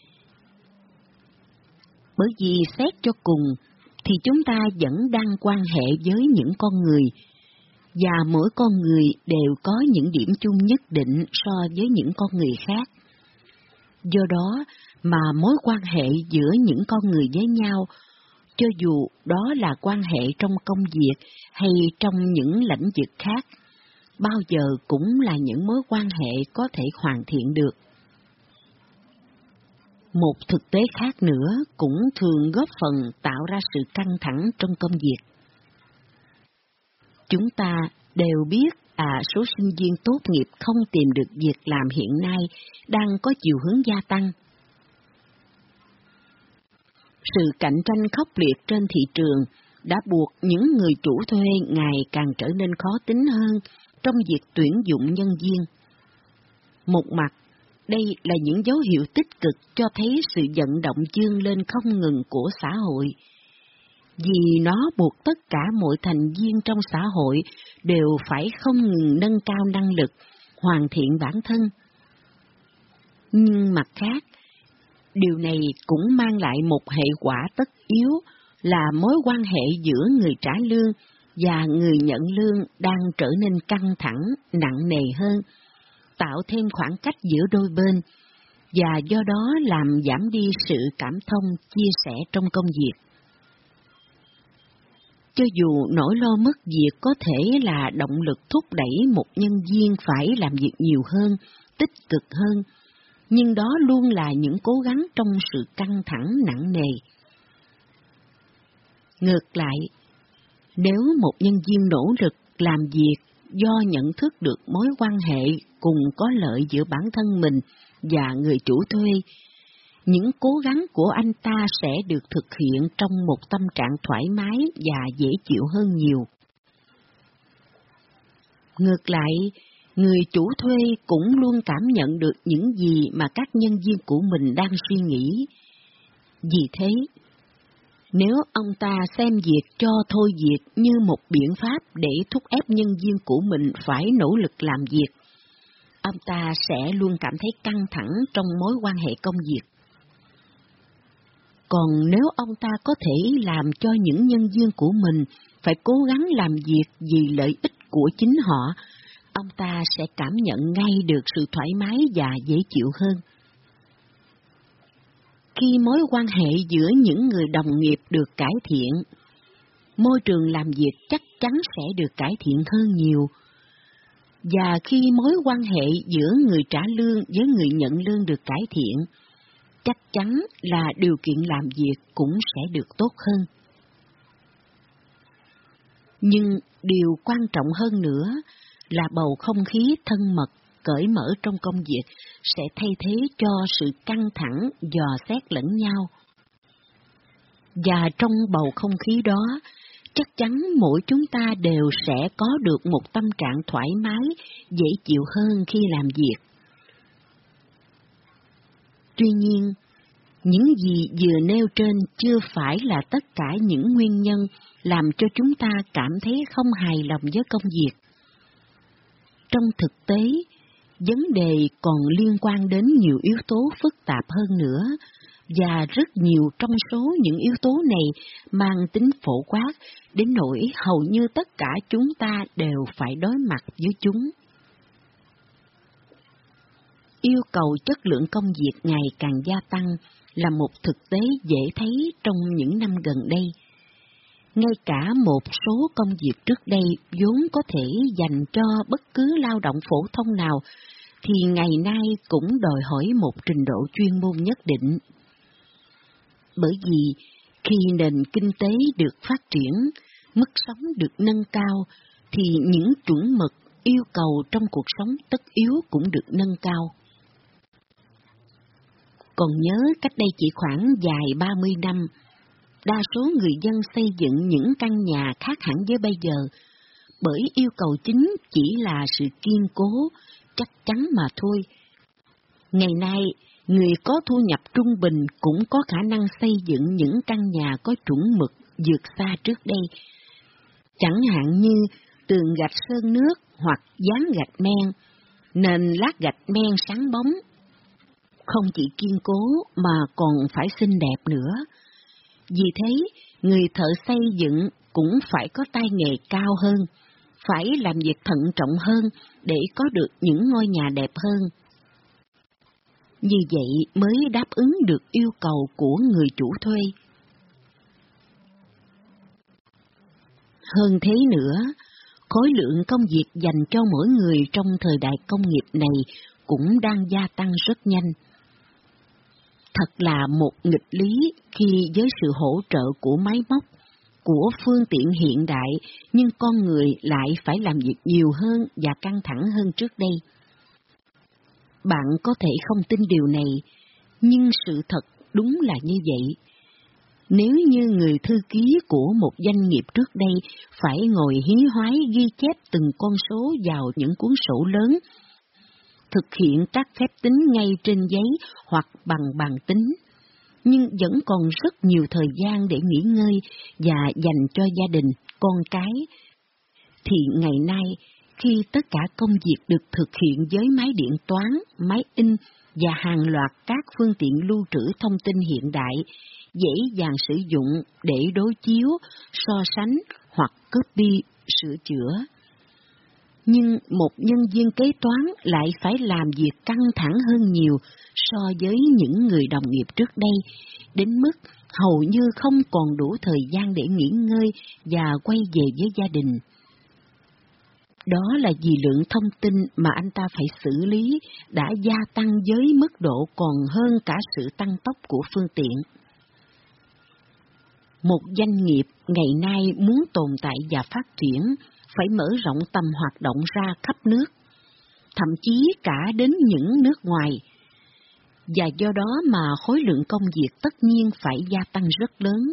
Bởi vì xét cho cùng thì chúng ta vẫn đang quan hệ với những con người, và mỗi con người đều có những điểm chung nhất định so với những con người khác. Do đó mà mối quan hệ giữa những con người với nhau, cho dù đó là quan hệ trong công việc hay trong những lĩnh vực khác, bao giờ cũng là những mối quan hệ có thể hoàn thiện được. Một thực tế khác nữa cũng thường góp phần tạo ra sự căng thẳng trong công việc. Chúng ta đều biết à số sinh viên tốt nghiệp không tìm được việc làm hiện nay đang có chiều hướng gia tăng. Sự cạnh tranh khốc liệt trên thị trường đã buộc những người chủ thuê ngày càng trở nên khó tính hơn trong việc tuyển dụng nhân viên. Một mặt, đây là những dấu hiệu tích cực cho thấy sự vận động vươn lên không ngừng của xã hội, vì nó buộc tất cả mọi thành viên trong xã hội đều phải không ngừng nâng cao năng lực, hoàn thiện bản thân. Nhưng mặt khác, điều này cũng mang lại một hệ quả tất yếu là mối quan hệ giữa người trả lương và người nhận lương đang trở nên căng thẳng, nặng nề hơn, tạo thêm khoảng cách giữa đôi bên, và do đó làm giảm đi sự cảm thông, chia sẻ trong công việc. Cho dù nỗi lo mất việc có thể là động lực thúc đẩy một nhân viên phải làm việc nhiều hơn, tích cực hơn, nhưng đó luôn là những cố gắng trong sự căng thẳng nặng nề. Ngược lại, nếu một nhân viên nỗ lực làm việc do nhận thức được mối quan hệ cùng có lợi giữa bản thân mình và người chủ thuê, những cố gắng của anh ta sẽ được thực hiện trong một tâm trạng thoải mái và dễ chịu hơn nhiều. Ngược lại, người chủ thuê cũng luôn cảm nhận được những gì mà các nhân viên của mình đang suy nghĩ. Vì thế, nếu ông ta xem việc cho thôi việc như một biện pháp để thúc ép nhân viên của mình phải nỗ lực làm việc, ông ta sẽ luôn cảm thấy căng thẳng trong mối quan hệ công việc. Còn nếu ông ta có thể làm cho những nhân viên của mình phải cố gắng làm việc vì lợi ích của chính họ, ông ta sẽ cảm nhận ngay được sự thoải mái và dễ chịu hơn. Khi mối quan hệ giữa những người đồng nghiệp được cải thiện, môi trường làm việc chắc chắn sẽ được cải thiện hơn nhiều. Và khi mối quan hệ giữa người trả lương với người nhận lương được cải thiện, chắc chắn là điều kiện làm việc cũng sẽ được tốt hơn. Nhưng điều quan trọng hơn nữa là bầu không khí thân mật, cởi mở trong công việc sẽ thay thế cho sự căng thẳng, dò xét lẫn nhau. Và trong bầu không khí đó, chắc chắn mỗi chúng ta đều sẽ có được một tâm trạng thoải mái, dễ chịu hơn khi làm việc. Tuy nhiên, những gì vừa nêu trên chưa phải là tất cả những nguyên nhân làm cho chúng ta cảm thấy không hài lòng với công việc. Trong thực tế, vấn đề còn liên quan đến nhiều yếu tố phức tạp hơn nữa, và rất nhiều trong số những yếu tố này mang tính phổ quát đến nỗi hầu như tất cả chúng ta đều phải đối mặt với chúng. Yêu cầu chất lượng công việc ngày càng gia tăng là một thực tế dễ thấy trong những năm gần đây. Ngay cả một số công việc trước đây vốn có thể dành cho bất cứ lao động phổ thông nào, thì ngày nay cũng đòi hỏi một trình độ chuyên môn nhất định. Bởi vì khi nền kinh tế được phát triển, mức sống được nâng cao, thì những chuẩn mực yêu cầu trong cuộc sống tất yếu cũng được nâng cao. Còn nhớ cách đây chỉ khoảng vài ba mươi năm, đa số người dân xây dựng những căn nhà khác hẳn với bây giờ, bởi yêu cầu chính chỉ là sự kiên cố, chắc chắn mà thôi. Ngày nay, người có thu nhập trung bình cũng có khả năng xây dựng những căn nhà có chuẩn mực vượt xa trước đây. Chẳng hạn như tường gạch sơn nước hoặc dán gạch men, nền lát gạch men sáng bóng. Không chỉ kiên cố mà còn phải xinh đẹp nữa. Vì thế, người thợ xây dựng cũng phải có tay nghề cao hơn, phải làm việc thận trọng hơn để có được những ngôi nhà đẹp hơn. Như vậy mới đáp ứng được yêu cầu của người chủ thuê. Hơn thế nữa, khối lượng công việc dành cho mỗi người trong thời đại công nghiệp này cũng đang gia tăng rất nhanh. Thật là một nghịch lý khi với sự hỗ trợ của máy móc, của phương tiện hiện đại, nhưng con người lại phải làm việc nhiều hơn và căng thẳng hơn trước đây. Bạn có thể không tin điều này, nhưng sự thật đúng là như vậy. Nếu như người thư ký của một doanh nghiệp trước đây phải ngồi hí hoái ghi chép từng con số vào những cuốn sổ lớn, thực hiện các phép tính ngay trên giấy hoặc bằng bàn tính, nhưng vẫn còn rất nhiều thời gian để nghỉ ngơi và dành cho gia đình, con cái, thì ngày nay, khi tất cả công việc được thực hiện với máy điện toán, máy in và hàng loạt các phương tiện lưu trữ thông tin hiện đại, dễ dàng sử dụng để đối chiếu, so sánh hoặc copy, sửa chữa. Nhưng một nhân viên kế toán lại phải làm việc căng thẳng hơn nhiều so với những người đồng nghiệp trước đây, đến mức hầu như không còn đủ thời gian để nghỉ ngơi và quay về với gia đình. Đó là vì lượng thông tin mà anh ta phải xử lý đã gia tăng với mức độ còn hơn cả sự tăng tốc của phương tiện. Một doanh nghiệp ngày nay muốn tồn tại và phát triển phải mở rộng tầm hoạt động ra khắp nước, thậm chí cả đến những nước ngoài, và do đó mà khối lượng công việc tất nhiên phải gia tăng rất lớn.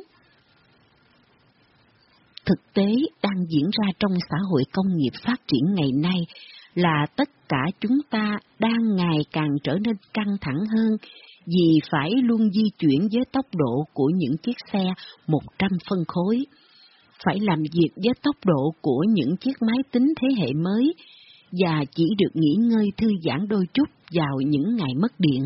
Thực tế đang diễn ra trong xã hội công nghiệp phát triển ngày nay là tất cả chúng ta đang ngày càng trở nên căng thẳng hơn vì phải luôn di chuyển với tốc độ của những chiếc xe một trăm phân khối, phải làm việc với tốc độ của những chiếc máy tính thế hệ mới và chỉ được nghỉ ngơi thư giãn đôi chút vào những ngày mất điện.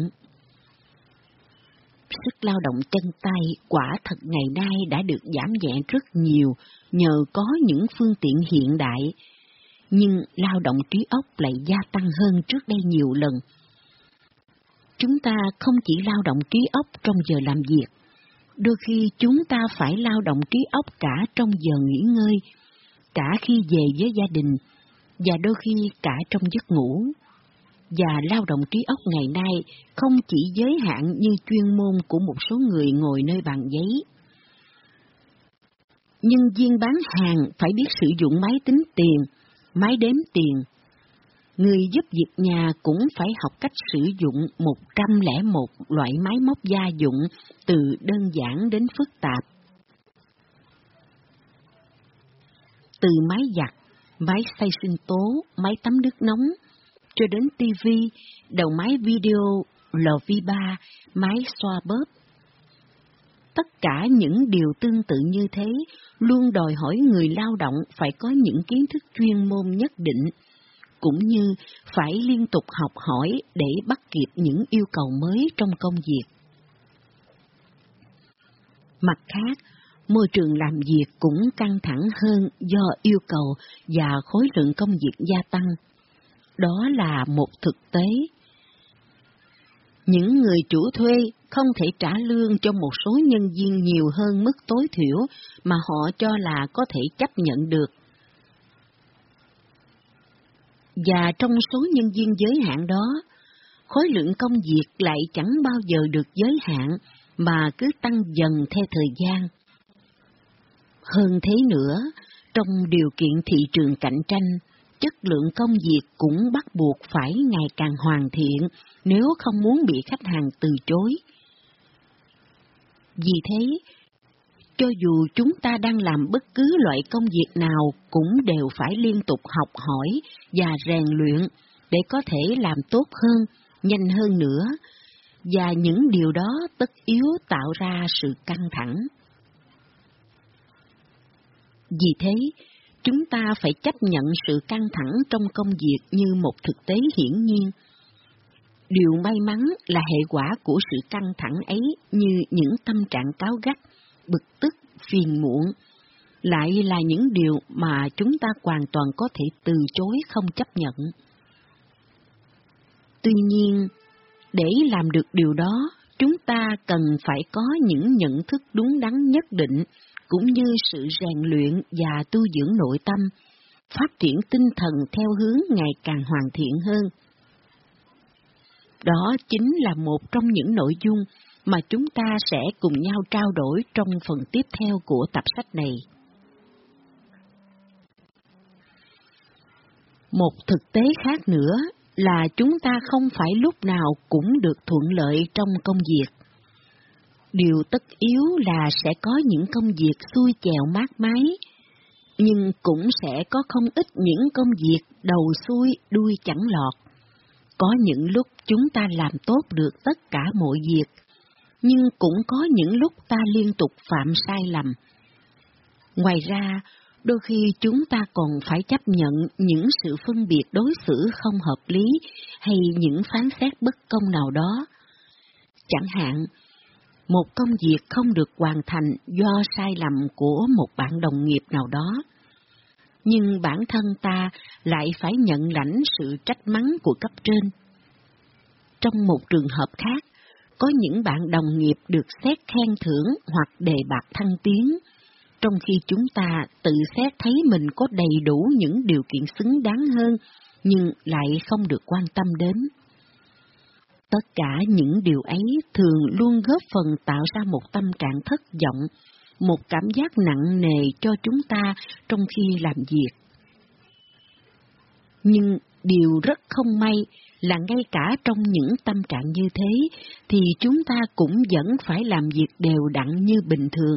Sức lao động chân tay quả thật ngày nay đã được giảm nhẹ rất nhiều nhờ có những phương tiện hiện đại, nhưng lao động trí óc lại gia tăng hơn trước đây nhiều lần. Chúng ta không chỉ lao động trí óc trong giờ làm việc, đôi khi chúng ta phải lao động trí óc cả trong giờ nghỉ ngơi, cả khi về với gia đình, và đôi khi cả trong giấc ngủ. Và lao động trí óc ngày nay không chỉ giới hạn như chuyên môn của một số người ngồi nơi bàn giấy. Nhân viên bán hàng phải biết sử dụng máy tính tiền, máy đếm tiền. Người giúp việc nhà cũng phải học cách sử dụng một trăm lẻ một loại máy móc gia dụng từ đơn giản đến phức tạp. Từ máy giặt, máy xay sinh tố, máy tắm nước nóng, cho đến ti vi, đầu máy video, lò vi ba, máy xoa bóp. Tất cả những điều tương tự như thế luôn đòi hỏi người lao động phải có những kiến thức chuyên môn nhất định, cũng như phải liên tục học hỏi để bắt kịp những yêu cầu mới trong công việc. Mặt khác, môi trường làm việc cũng căng thẳng hơn do yêu cầu và khối lượng công việc gia tăng. Đó là một thực tế. Những người chủ thuê không thể trả lương cho một số nhân viên nhiều hơn mức tối thiểu mà họ cho là có thể chấp nhận được. Và trong số nhân viên giới hạn đó, khối lượng công việc lại chẳng bao giờ được giới hạn mà cứ tăng dần theo thời gian. Hơn thế nữa, trong điều kiện thị trường cạnh tranh, chất lượng công việc cũng bắt buộc phải ngày càng hoàn thiện nếu không muốn bị khách hàng từ chối. Vì thế, cho dù chúng ta đang làm bất cứ loại công việc nào cũng đều phải liên tục học hỏi và rèn luyện để có thể làm tốt hơn, nhanh hơn nữa, và những điều đó tất yếu tạo ra sự căng thẳng. Vì thế, chúng ta phải chấp nhận sự căng thẳng trong công việc như một thực tế hiển nhiên. Điều may mắn là hệ quả của sự căng thẳng ấy như những tâm trạng cáu gắt, bực tức, phiền muộn, lại là những điều mà chúng ta hoàn toàn có thể từ chối không chấp nhận. Tuy nhiên, để làm được điều đó, chúng ta cần phải có những nhận thức đúng đắn nhất định, cũng như sự rèn luyện và tu dưỡng nội tâm, phát triển tinh thần theo hướng ngày càng hoàn thiện hơn. Đó chính là một trong những nội dung mà chúng ta sẽ cùng nhau trao đổi trong phần tiếp theo của tập sách này. Một thực tế khác nữa là chúng ta không phải lúc nào cũng được thuận lợi trong công việc. Điều tất yếu là sẽ có những công việc xuôi chèo mát mái, nhưng cũng sẽ có không ít những công việc đầu xuôi đuôi chẳng lọt. Có những lúc chúng ta làm tốt được tất cả mọi việc, nhưng cũng có những lúc ta liên tục phạm sai lầm. Ngoài ra, đôi khi chúng ta còn phải chấp nhận những sự phân biệt đối xử không hợp lý hay những phán xét bất công nào đó. Chẳng hạn, một công việc không được hoàn thành do sai lầm của một bạn đồng nghiệp nào đó, nhưng bản thân ta lại phải nhận lãnh sự trách mắng của cấp trên. Trong một trường hợp khác, có những bạn đồng nghiệp được xét khen thưởng hoặc đề bạt thăng tiến, trong khi chúng ta tự xét thấy mình có đầy đủ những điều kiện xứng đáng hơn, nhưng lại không được quan tâm đến. Tất cả những điều ấy thường luôn góp phần tạo ra một tâm trạng thất vọng, một cảm giác nặng nề cho chúng ta trong khi làm việc. Nhưng điều rất không may là ngay cả trong những tâm trạng như thế, thì chúng ta cũng vẫn phải làm việc đều đặn như bình thường.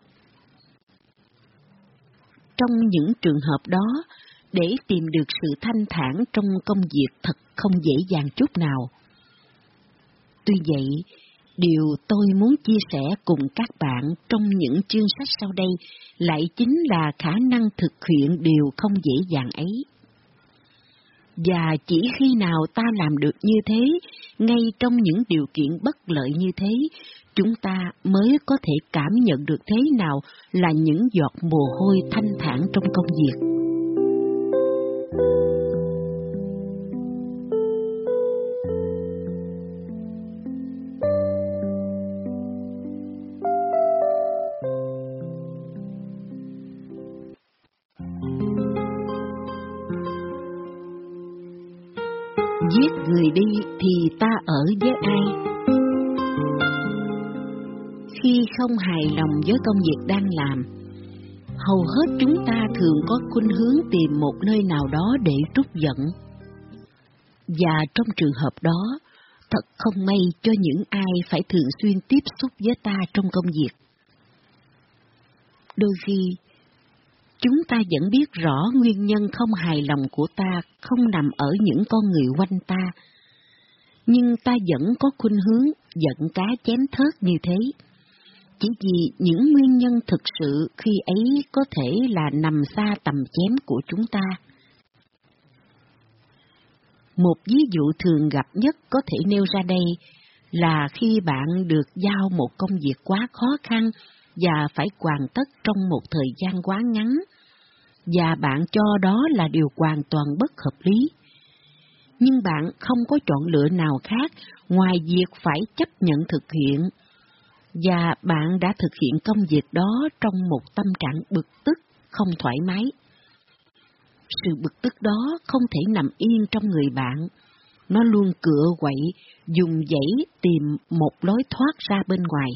Trong những trường hợp đó, để tìm được sự thanh thản trong công việc thật không dễ dàng chút nào. Tuy vậy, điều tôi muốn chia sẻ cùng các bạn trong những chương sách sau đây lại chính là khả năng thực hiện điều không dễ dàng ấy. Và chỉ khi nào ta làm được như thế, ngay trong những điều kiện bất lợi như thế, chúng ta mới có thể cảm nhận được thế nào là những giọt mồ hôi thanh thản trong công việc. Giết người đi thì ta ở với ai? Khi không hài lòng với công việc đang làm, hầu hết chúng ta thường có khuynh hướng tìm một nơi nào đó để trút giận. Và trong trường hợp đó, thật không may cho những ai phải thường xuyên tiếp xúc với ta trong công việc. Đôi khi, chúng ta vẫn biết rõ nguyên nhân không hài lòng của ta không nằm ở những con người quanh ta, nhưng ta vẫn có khuynh hướng giận cá chém thớt như thế, chỉ vì những nguyên nhân thực sự khi ấy có thể là nằm xa tầm chém của chúng ta. Một ví dụ thường gặp nhất có thể nêu ra đây là khi bạn được giao một công việc quá khó khăn và phải hoàn tất trong một thời gian quá ngắn, và bạn cho đó là điều hoàn toàn bất hợp lý. Nhưng bạn không có chọn lựa nào khác ngoài việc phải chấp nhận thực hiện, và bạn đã thực hiện công việc đó trong một tâm trạng bực tức, không thoải mái. Sự bực tức đó không thể nằm yên trong người bạn, nó luôn cựa quậy, dùng dãy tìm một lối thoát ra bên ngoài.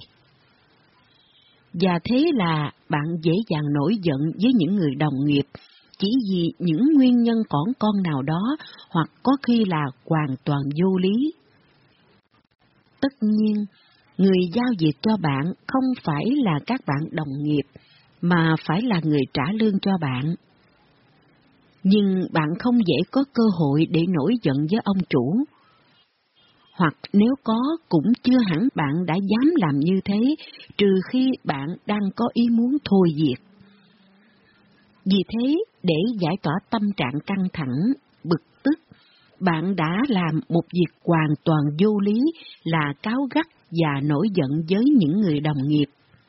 Và thế là bạn dễ dàng nổi giận với những người đồng nghiệp chỉ vì những nguyên nhân cỏn con nào đó, hoặc có khi là hoàn toàn vô lý. Tất nhiên, người giao việc cho bạn không phải là các bạn đồng nghiệp, mà phải là người trả lương cho bạn. Nhưng bạn không dễ có cơ hội để nổi giận với ông chủ. Hoặc nếu có, cũng chưa hẳn bạn đã dám làm như thế, trừ khi bạn đang có ý muốn thôi việc. Vì thế, để giải tỏa tâm trạng căng thẳng, bực tức, bạn đã làm một việc hoàn toàn vô lý là cáu gắt và nổi giận với những người đồng nghiệp.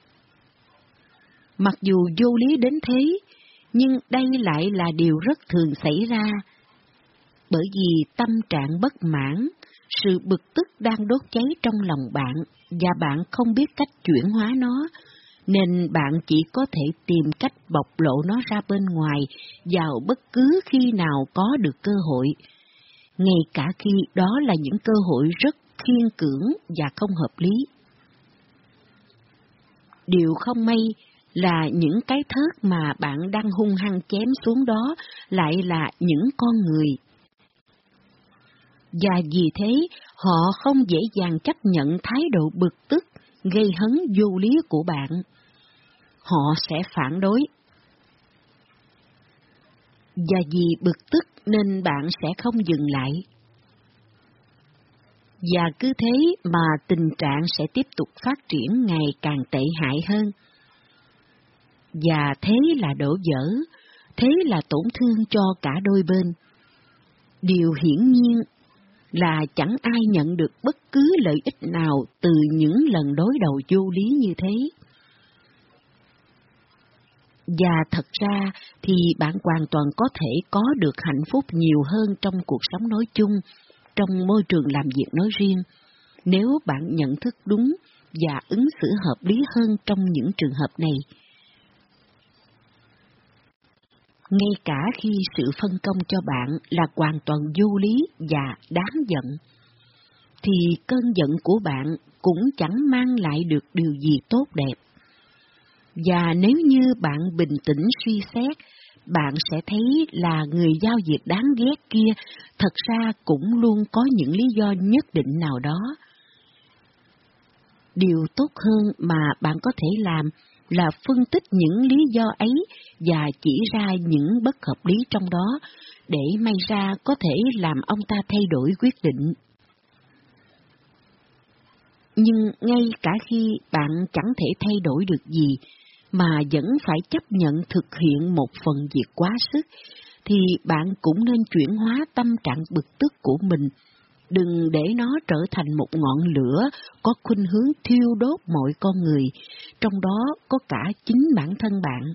Mặc dù vô lý đến thế, nhưng đây lại là điều rất thường xảy ra, bởi vì tâm trạng bất mãn, sự bực tức đang đốt cháy trong lòng bạn, và bạn không biết cách chuyển hóa nó, nên bạn chỉ có thể tìm cách bộc lộ nó ra bên ngoài vào bất cứ khi nào có được cơ hội, ngay cả khi đó là những cơ hội rất khiên cưỡng và không hợp lý. Điều không may là những cái thớt mà bạn đang hung hăng chém xuống đó lại là những con người. Và vì thế, họ không dễ dàng chấp nhận thái độ bực tức, gây hấn vô lý của bạn. Họ sẽ phản đối. Và vì bực tức nên bạn sẽ không dừng lại. Và cứ thế mà tình trạng sẽ tiếp tục phát triển ngày càng tệ hại hơn. Và thế là đổ vỡ, thế là tổn thương cho cả đôi bên. Điều hiển nhiên là chẳng ai nhận được bất cứ lợi ích nào từ những lần đối đầu vô lý như thế. Và thật ra thì bạn hoàn toàn có thể có được hạnh phúc nhiều hơn trong cuộc sống nói chung, trong môi trường làm việc nói riêng, nếu bạn nhận thức đúng và ứng xử hợp lý hơn trong những trường hợp này. Ngay cả khi sự phân công cho bạn là hoàn toàn vô lý và đáng giận, thì cơn giận của bạn cũng chẳng mang lại được điều gì tốt đẹp. Và nếu như bạn bình tĩnh suy xét, bạn sẽ thấy là người giao việc đáng ghét kia thật ra cũng luôn có những lý do nhất định nào đó. Điều tốt hơn mà bạn có thể làm là phân tích những lý do ấy và chỉ ra những bất hợp lý trong đó, để may ra có thể làm ông ta thay đổi quyết định. Nhưng ngay cả khi bạn chẳng thể thay đổi được gì, mà vẫn phải chấp nhận thực hiện một phần việc quá sức, thì bạn cũng nên chuyển hóa tâm trạng bực tức của mình. Đừng để nó trở thành một ngọn lửa có khuynh hướng thiêu đốt mọi con người, trong đó có cả chính bản thân bạn.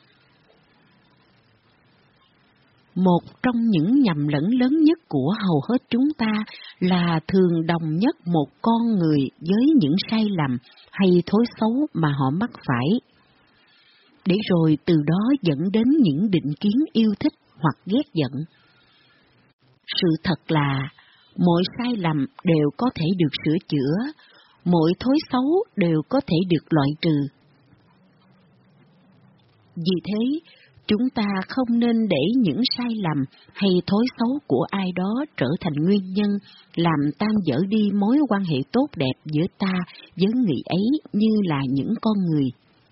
Một trong những nhầm lẫn lớn nhất của hầu hết chúng ta là thường đồng nhất một con người với những sai lầm hay thói xấu mà họ mắc phải, để rồi từ đó dẫn đến những định kiến yêu thích hoặc ghét giận. Sự thật là mọi sai lầm đều có thể được sửa chữa, mọi thói xấu đều có thể được loại trừ. Vì thế, chúng ta không nên để những sai lầm hay thói xấu của ai đó trở thành nguyên nhân làm tan vỡ đi mối quan hệ tốt đẹp giữa ta với người ấy như là những con người.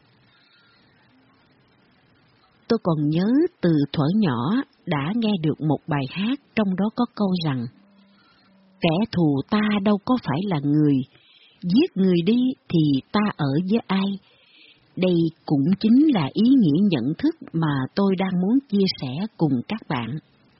Tôi còn nhớ từ thuở nhỏ đã nghe được một bài hát trong đó có câu rằng: kẻ thù ta đâu có phải là người, giết người đi thì ta ở với ai? Đây cũng chính là ý nghĩa nhận thức mà tôi đang muốn chia sẻ cùng các bạn.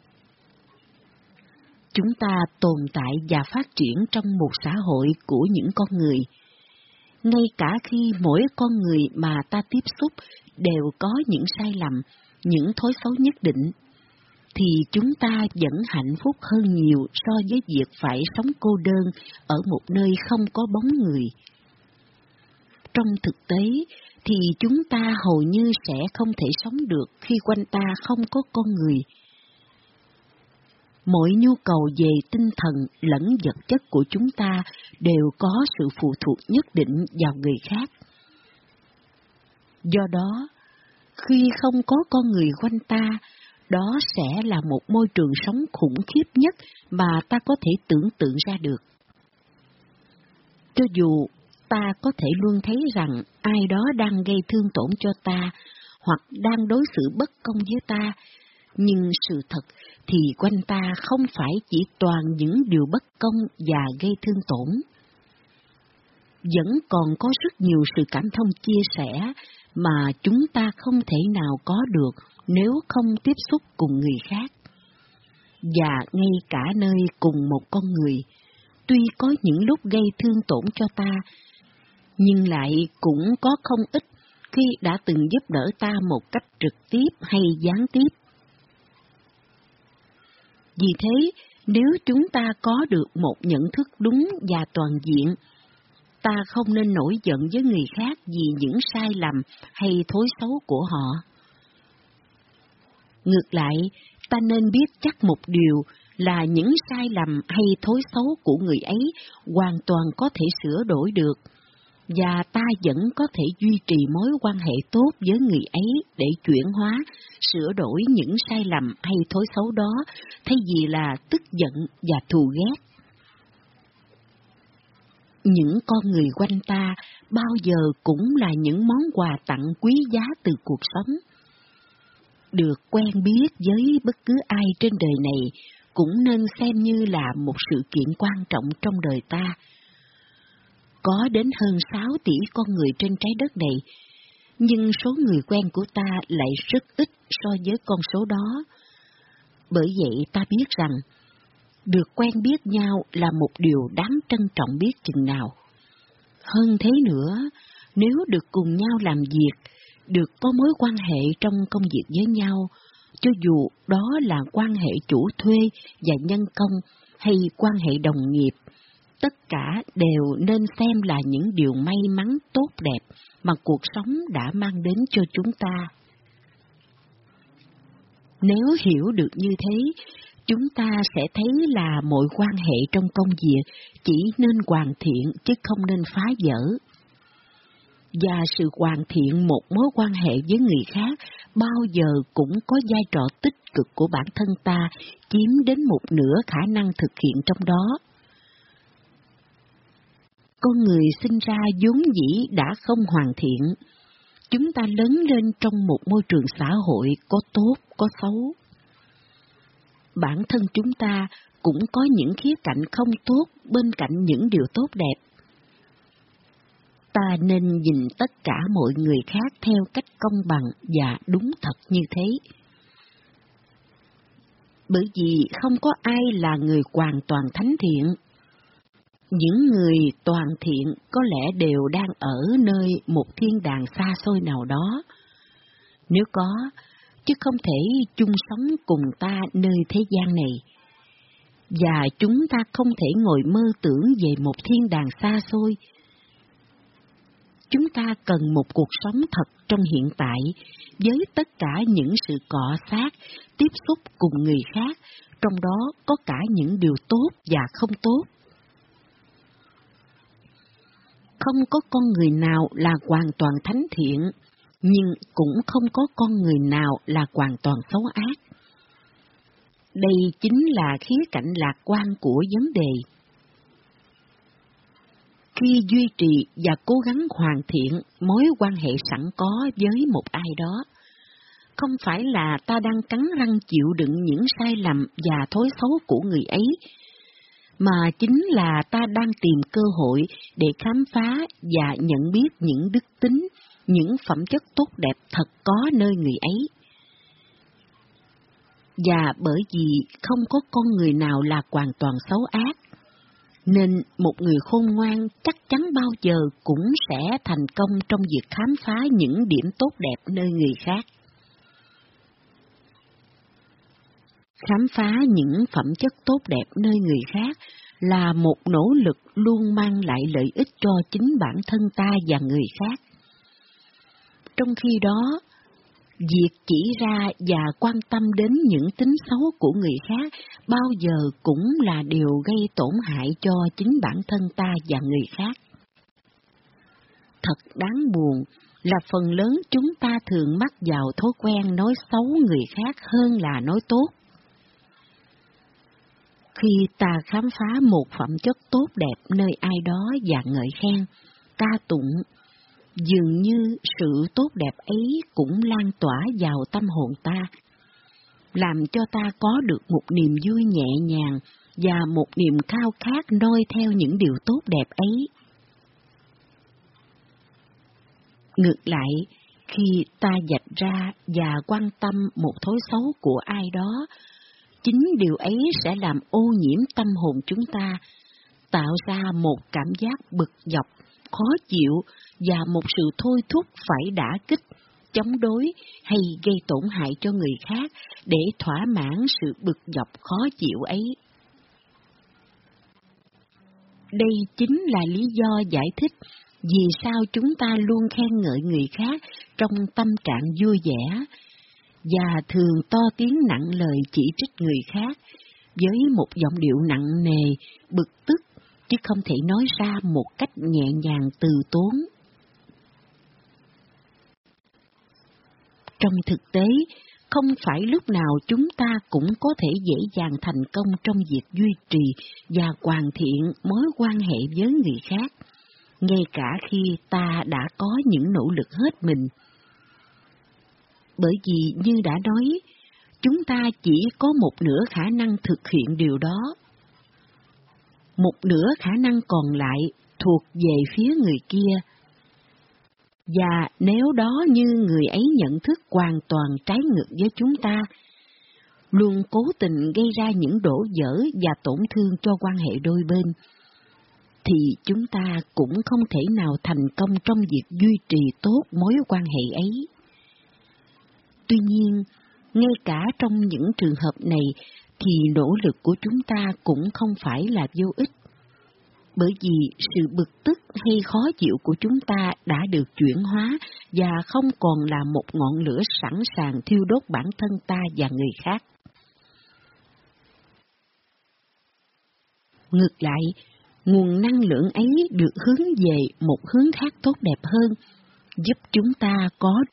Chúng ta tồn tại và phát triển trong một xã hội của những con người. Ngay cả khi mỗi con người mà ta tiếp xúc đều có những sai lầm, những thói xấu nhất định, thì chúng ta vẫn hạnh phúc hơn nhiều so với việc phải sống cô đơn ở một nơi không có bóng người. Trong thực tế, thì chúng ta hầu như sẽ không thể sống được khi quanh ta không có con người. Mọi nhu cầu về tinh thần lẫn vật chất của chúng ta đều có sự phụ thuộc nhất định vào người khác. Do đó, khi không có con người quanh ta, đó sẽ là một môi trường sống khủng khiếp nhất mà ta có thể tưởng tượng ra được. Cho dù ta có thể luôn thấy rằng ai đó đang gây thương tổn cho ta, hoặc đang đối xử bất công với ta, nhưng sự thật thì quanh ta không phải chỉ toàn những điều bất công và gây thương tổn. Vẫn còn có rất nhiều sự cảm thông chia sẻ mà chúng ta không thể nào có được nếu không tiếp xúc cùng người khác. Và ngay cả nơi cùng một con người, tuy có những lúc gây thương tổn cho ta, nhưng lại cũng có không ít khi đã từng giúp đỡ ta một cách trực tiếp hay gián tiếp. Vì thế, nếu chúng ta có được một nhận thức đúng và toàn diện, ta không nên nổi giận với người khác vì những sai lầm hay thói xấu của họ. Ngược lại, ta nên biết chắc một điều là những sai lầm hay thói xấu của người ấy hoàn toàn có thể sửa đổi được, và ta vẫn có thể duy trì mối quan hệ tốt với người ấy để chuyển hóa, sửa đổi những sai lầm hay thói xấu đó, thay vì là tức giận và thù ghét. Những con người quanh ta bao giờ cũng là những món quà tặng quý giá từ cuộc sống. Được quen biết với bất cứ ai trên đời này cũng nên xem như là một sự kiện quan trọng trong đời ta. Có đến hơn sáu tỷ con người trên trái đất này, nhưng số người quen của ta lại rất ít so với con số đó. Bởi vậy ta biết rằng, được quen biết nhau là một điều đáng trân trọng biết chừng nào. Hơn thế nữa, nếu được cùng nhau làm việc, được có mối quan hệ trong công việc với nhau, cho dù đó là quan hệ chủ thuê và nhân công hay quan hệ đồng nghiệp, tất cả đều nên xem là những điều may mắn tốt đẹp mà cuộc sống đã mang đến cho chúng ta. Nếu hiểu được như thế, chúng ta sẽ thấy là mọi quan hệ trong công việc chỉ nên hoàn thiện chứ không nên phá vỡ. Và sự hoàn thiện một mối quan hệ với người khác bao giờ cũng có vai trò tích cực của bản thân ta, chiếm đến một nửa khả năng thực hiện trong đó. Con người sinh ra vốn dĩ đã không hoàn thiện. Chúng ta lớn lên trong một môi trường xã hội có tốt, có xấu. Bản thân chúng ta cũng có những khía cạnh không tốt bên cạnh những điều tốt đẹp. Ta nên nhìn tất cả mọi người khác theo cách công bằng và đúng thật như thế. Bởi vì không có ai là người hoàn toàn thánh thiện. Những người toàn thiện có lẽ đều đang ở nơi một thiên đàng xa xôi nào đó. Nếu có, chứ không thể chung sống cùng ta nơi thế gian này. Và chúng ta không thể ngồi mơ tưởng về một thiên đàng xa xôi. Chúng ta cần một cuộc sống thật trong hiện tại, với tất cả những sự cọ xát, tiếp xúc cùng người khác, trong đó có cả những điều tốt và không tốt. Không có con người nào là hoàn toàn thánh thiện, nhưng cũng không có con người nào là hoàn toàn xấu ác. Đây chính là khía cạnh lạc quan của vấn đề. Khi duy trì và cố gắng hoàn thiện mối quan hệ sẵn có với một ai đó, không phải là ta đang cắn răng chịu đựng những sai lầm và thói xấu của người ấy, mà chính là ta đang tìm cơ hội để khám phá và nhận biết những đức tính, những phẩm chất tốt đẹp thật có nơi người ấy. Và bởi vì không có con người nào là hoàn toàn xấu ác, nên một người khôn ngoan chắc chắn bao giờ cũng sẽ thành công trong việc khám phá những điểm tốt đẹp nơi người khác. Khám phá những phẩm chất tốt đẹp nơi người khác là một nỗ lực luôn mang lại lợi ích cho chính bản thân ta và người khác. Trong khi đó, việc chỉ ra và quan tâm đến những tính xấu của người khác bao giờ cũng là điều gây tổn hại cho chính bản thân ta và người khác. Thật đáng buồn là phần lớn chúng ta thường mắc vào thói quen nói xấu người khác hơn là nói tốt. Khi ta khám phá một phẩm chất tốt đẹp nơi ai đó và ngợi khen, ca tụng, dường như sự tốt đẹp ấy cũng lan tỏa vào tâm hồn ta, làm cho ta có được một niềm vui nhẹ nhàng và một niềm khao khát noi theo những điều tốt đẹp ấy. Ngược lại, khi ta vạch ra và quan tâm một thói xấu của ai đó, chính điều ấy sẽ làm ô nhiễm tâm hồn chúng ta, tạo ra một cảm giác bực dọc, khó chịu và một sự thôi thúc phải đả kích, chống đối hay gây tổn hại cho người khác để thỏa mãn sự bực dọc khó chịu ấy. Đây chính là lý do giải thích vì sao chúng ta luôn khen ngợi người khác trong tâm trạng vui vẻ, và thường to tiếng nặng lời chỉ trích người khác với một giọng điệu nặng nề, bực tức, chứ không thể nói ra một cách nhẹ nhàng từ tốn. Trong thực tế, không phải lúc nào chúng ta cũng có thể dễ dàng thành công trong việc duy trì và hoàn thiện mối quan hệ với người khác, ngay cả khi ta đã có những nỗ lực hết mình. Bởi vì như đã nói, chúng ta chỉ có một nửa khả năng thực hiện điều đó. Một nửa khả năng còn lại thuộc về phía người kia. Và nếu đó như người ấy nhận thức hoàn toàn trái ngược với chúng ta, luôn cố tình gây ra những đổ vỡ và tổn thương cho quan hệ đôi bên, thì chúng ta cũng không thể nào thành công trong việc duy trì tốt mối quan hệ ấy. Tuy nhiên, ngay cả trong những trường hợp này thì nỗ lực của chúng ta cũng không phải là vô ích. bởi vì sự bực tức hay khó chịu của chúng ta đã được chuyển hóa và không còn là một ngọn lửa sẵn sàng thiêu đốt bản thân ta và người khác. Ngược lại, nguồn năng lượng ấy được hướng về một hướng khác tốt đẹp hơn, giúp chúng ta có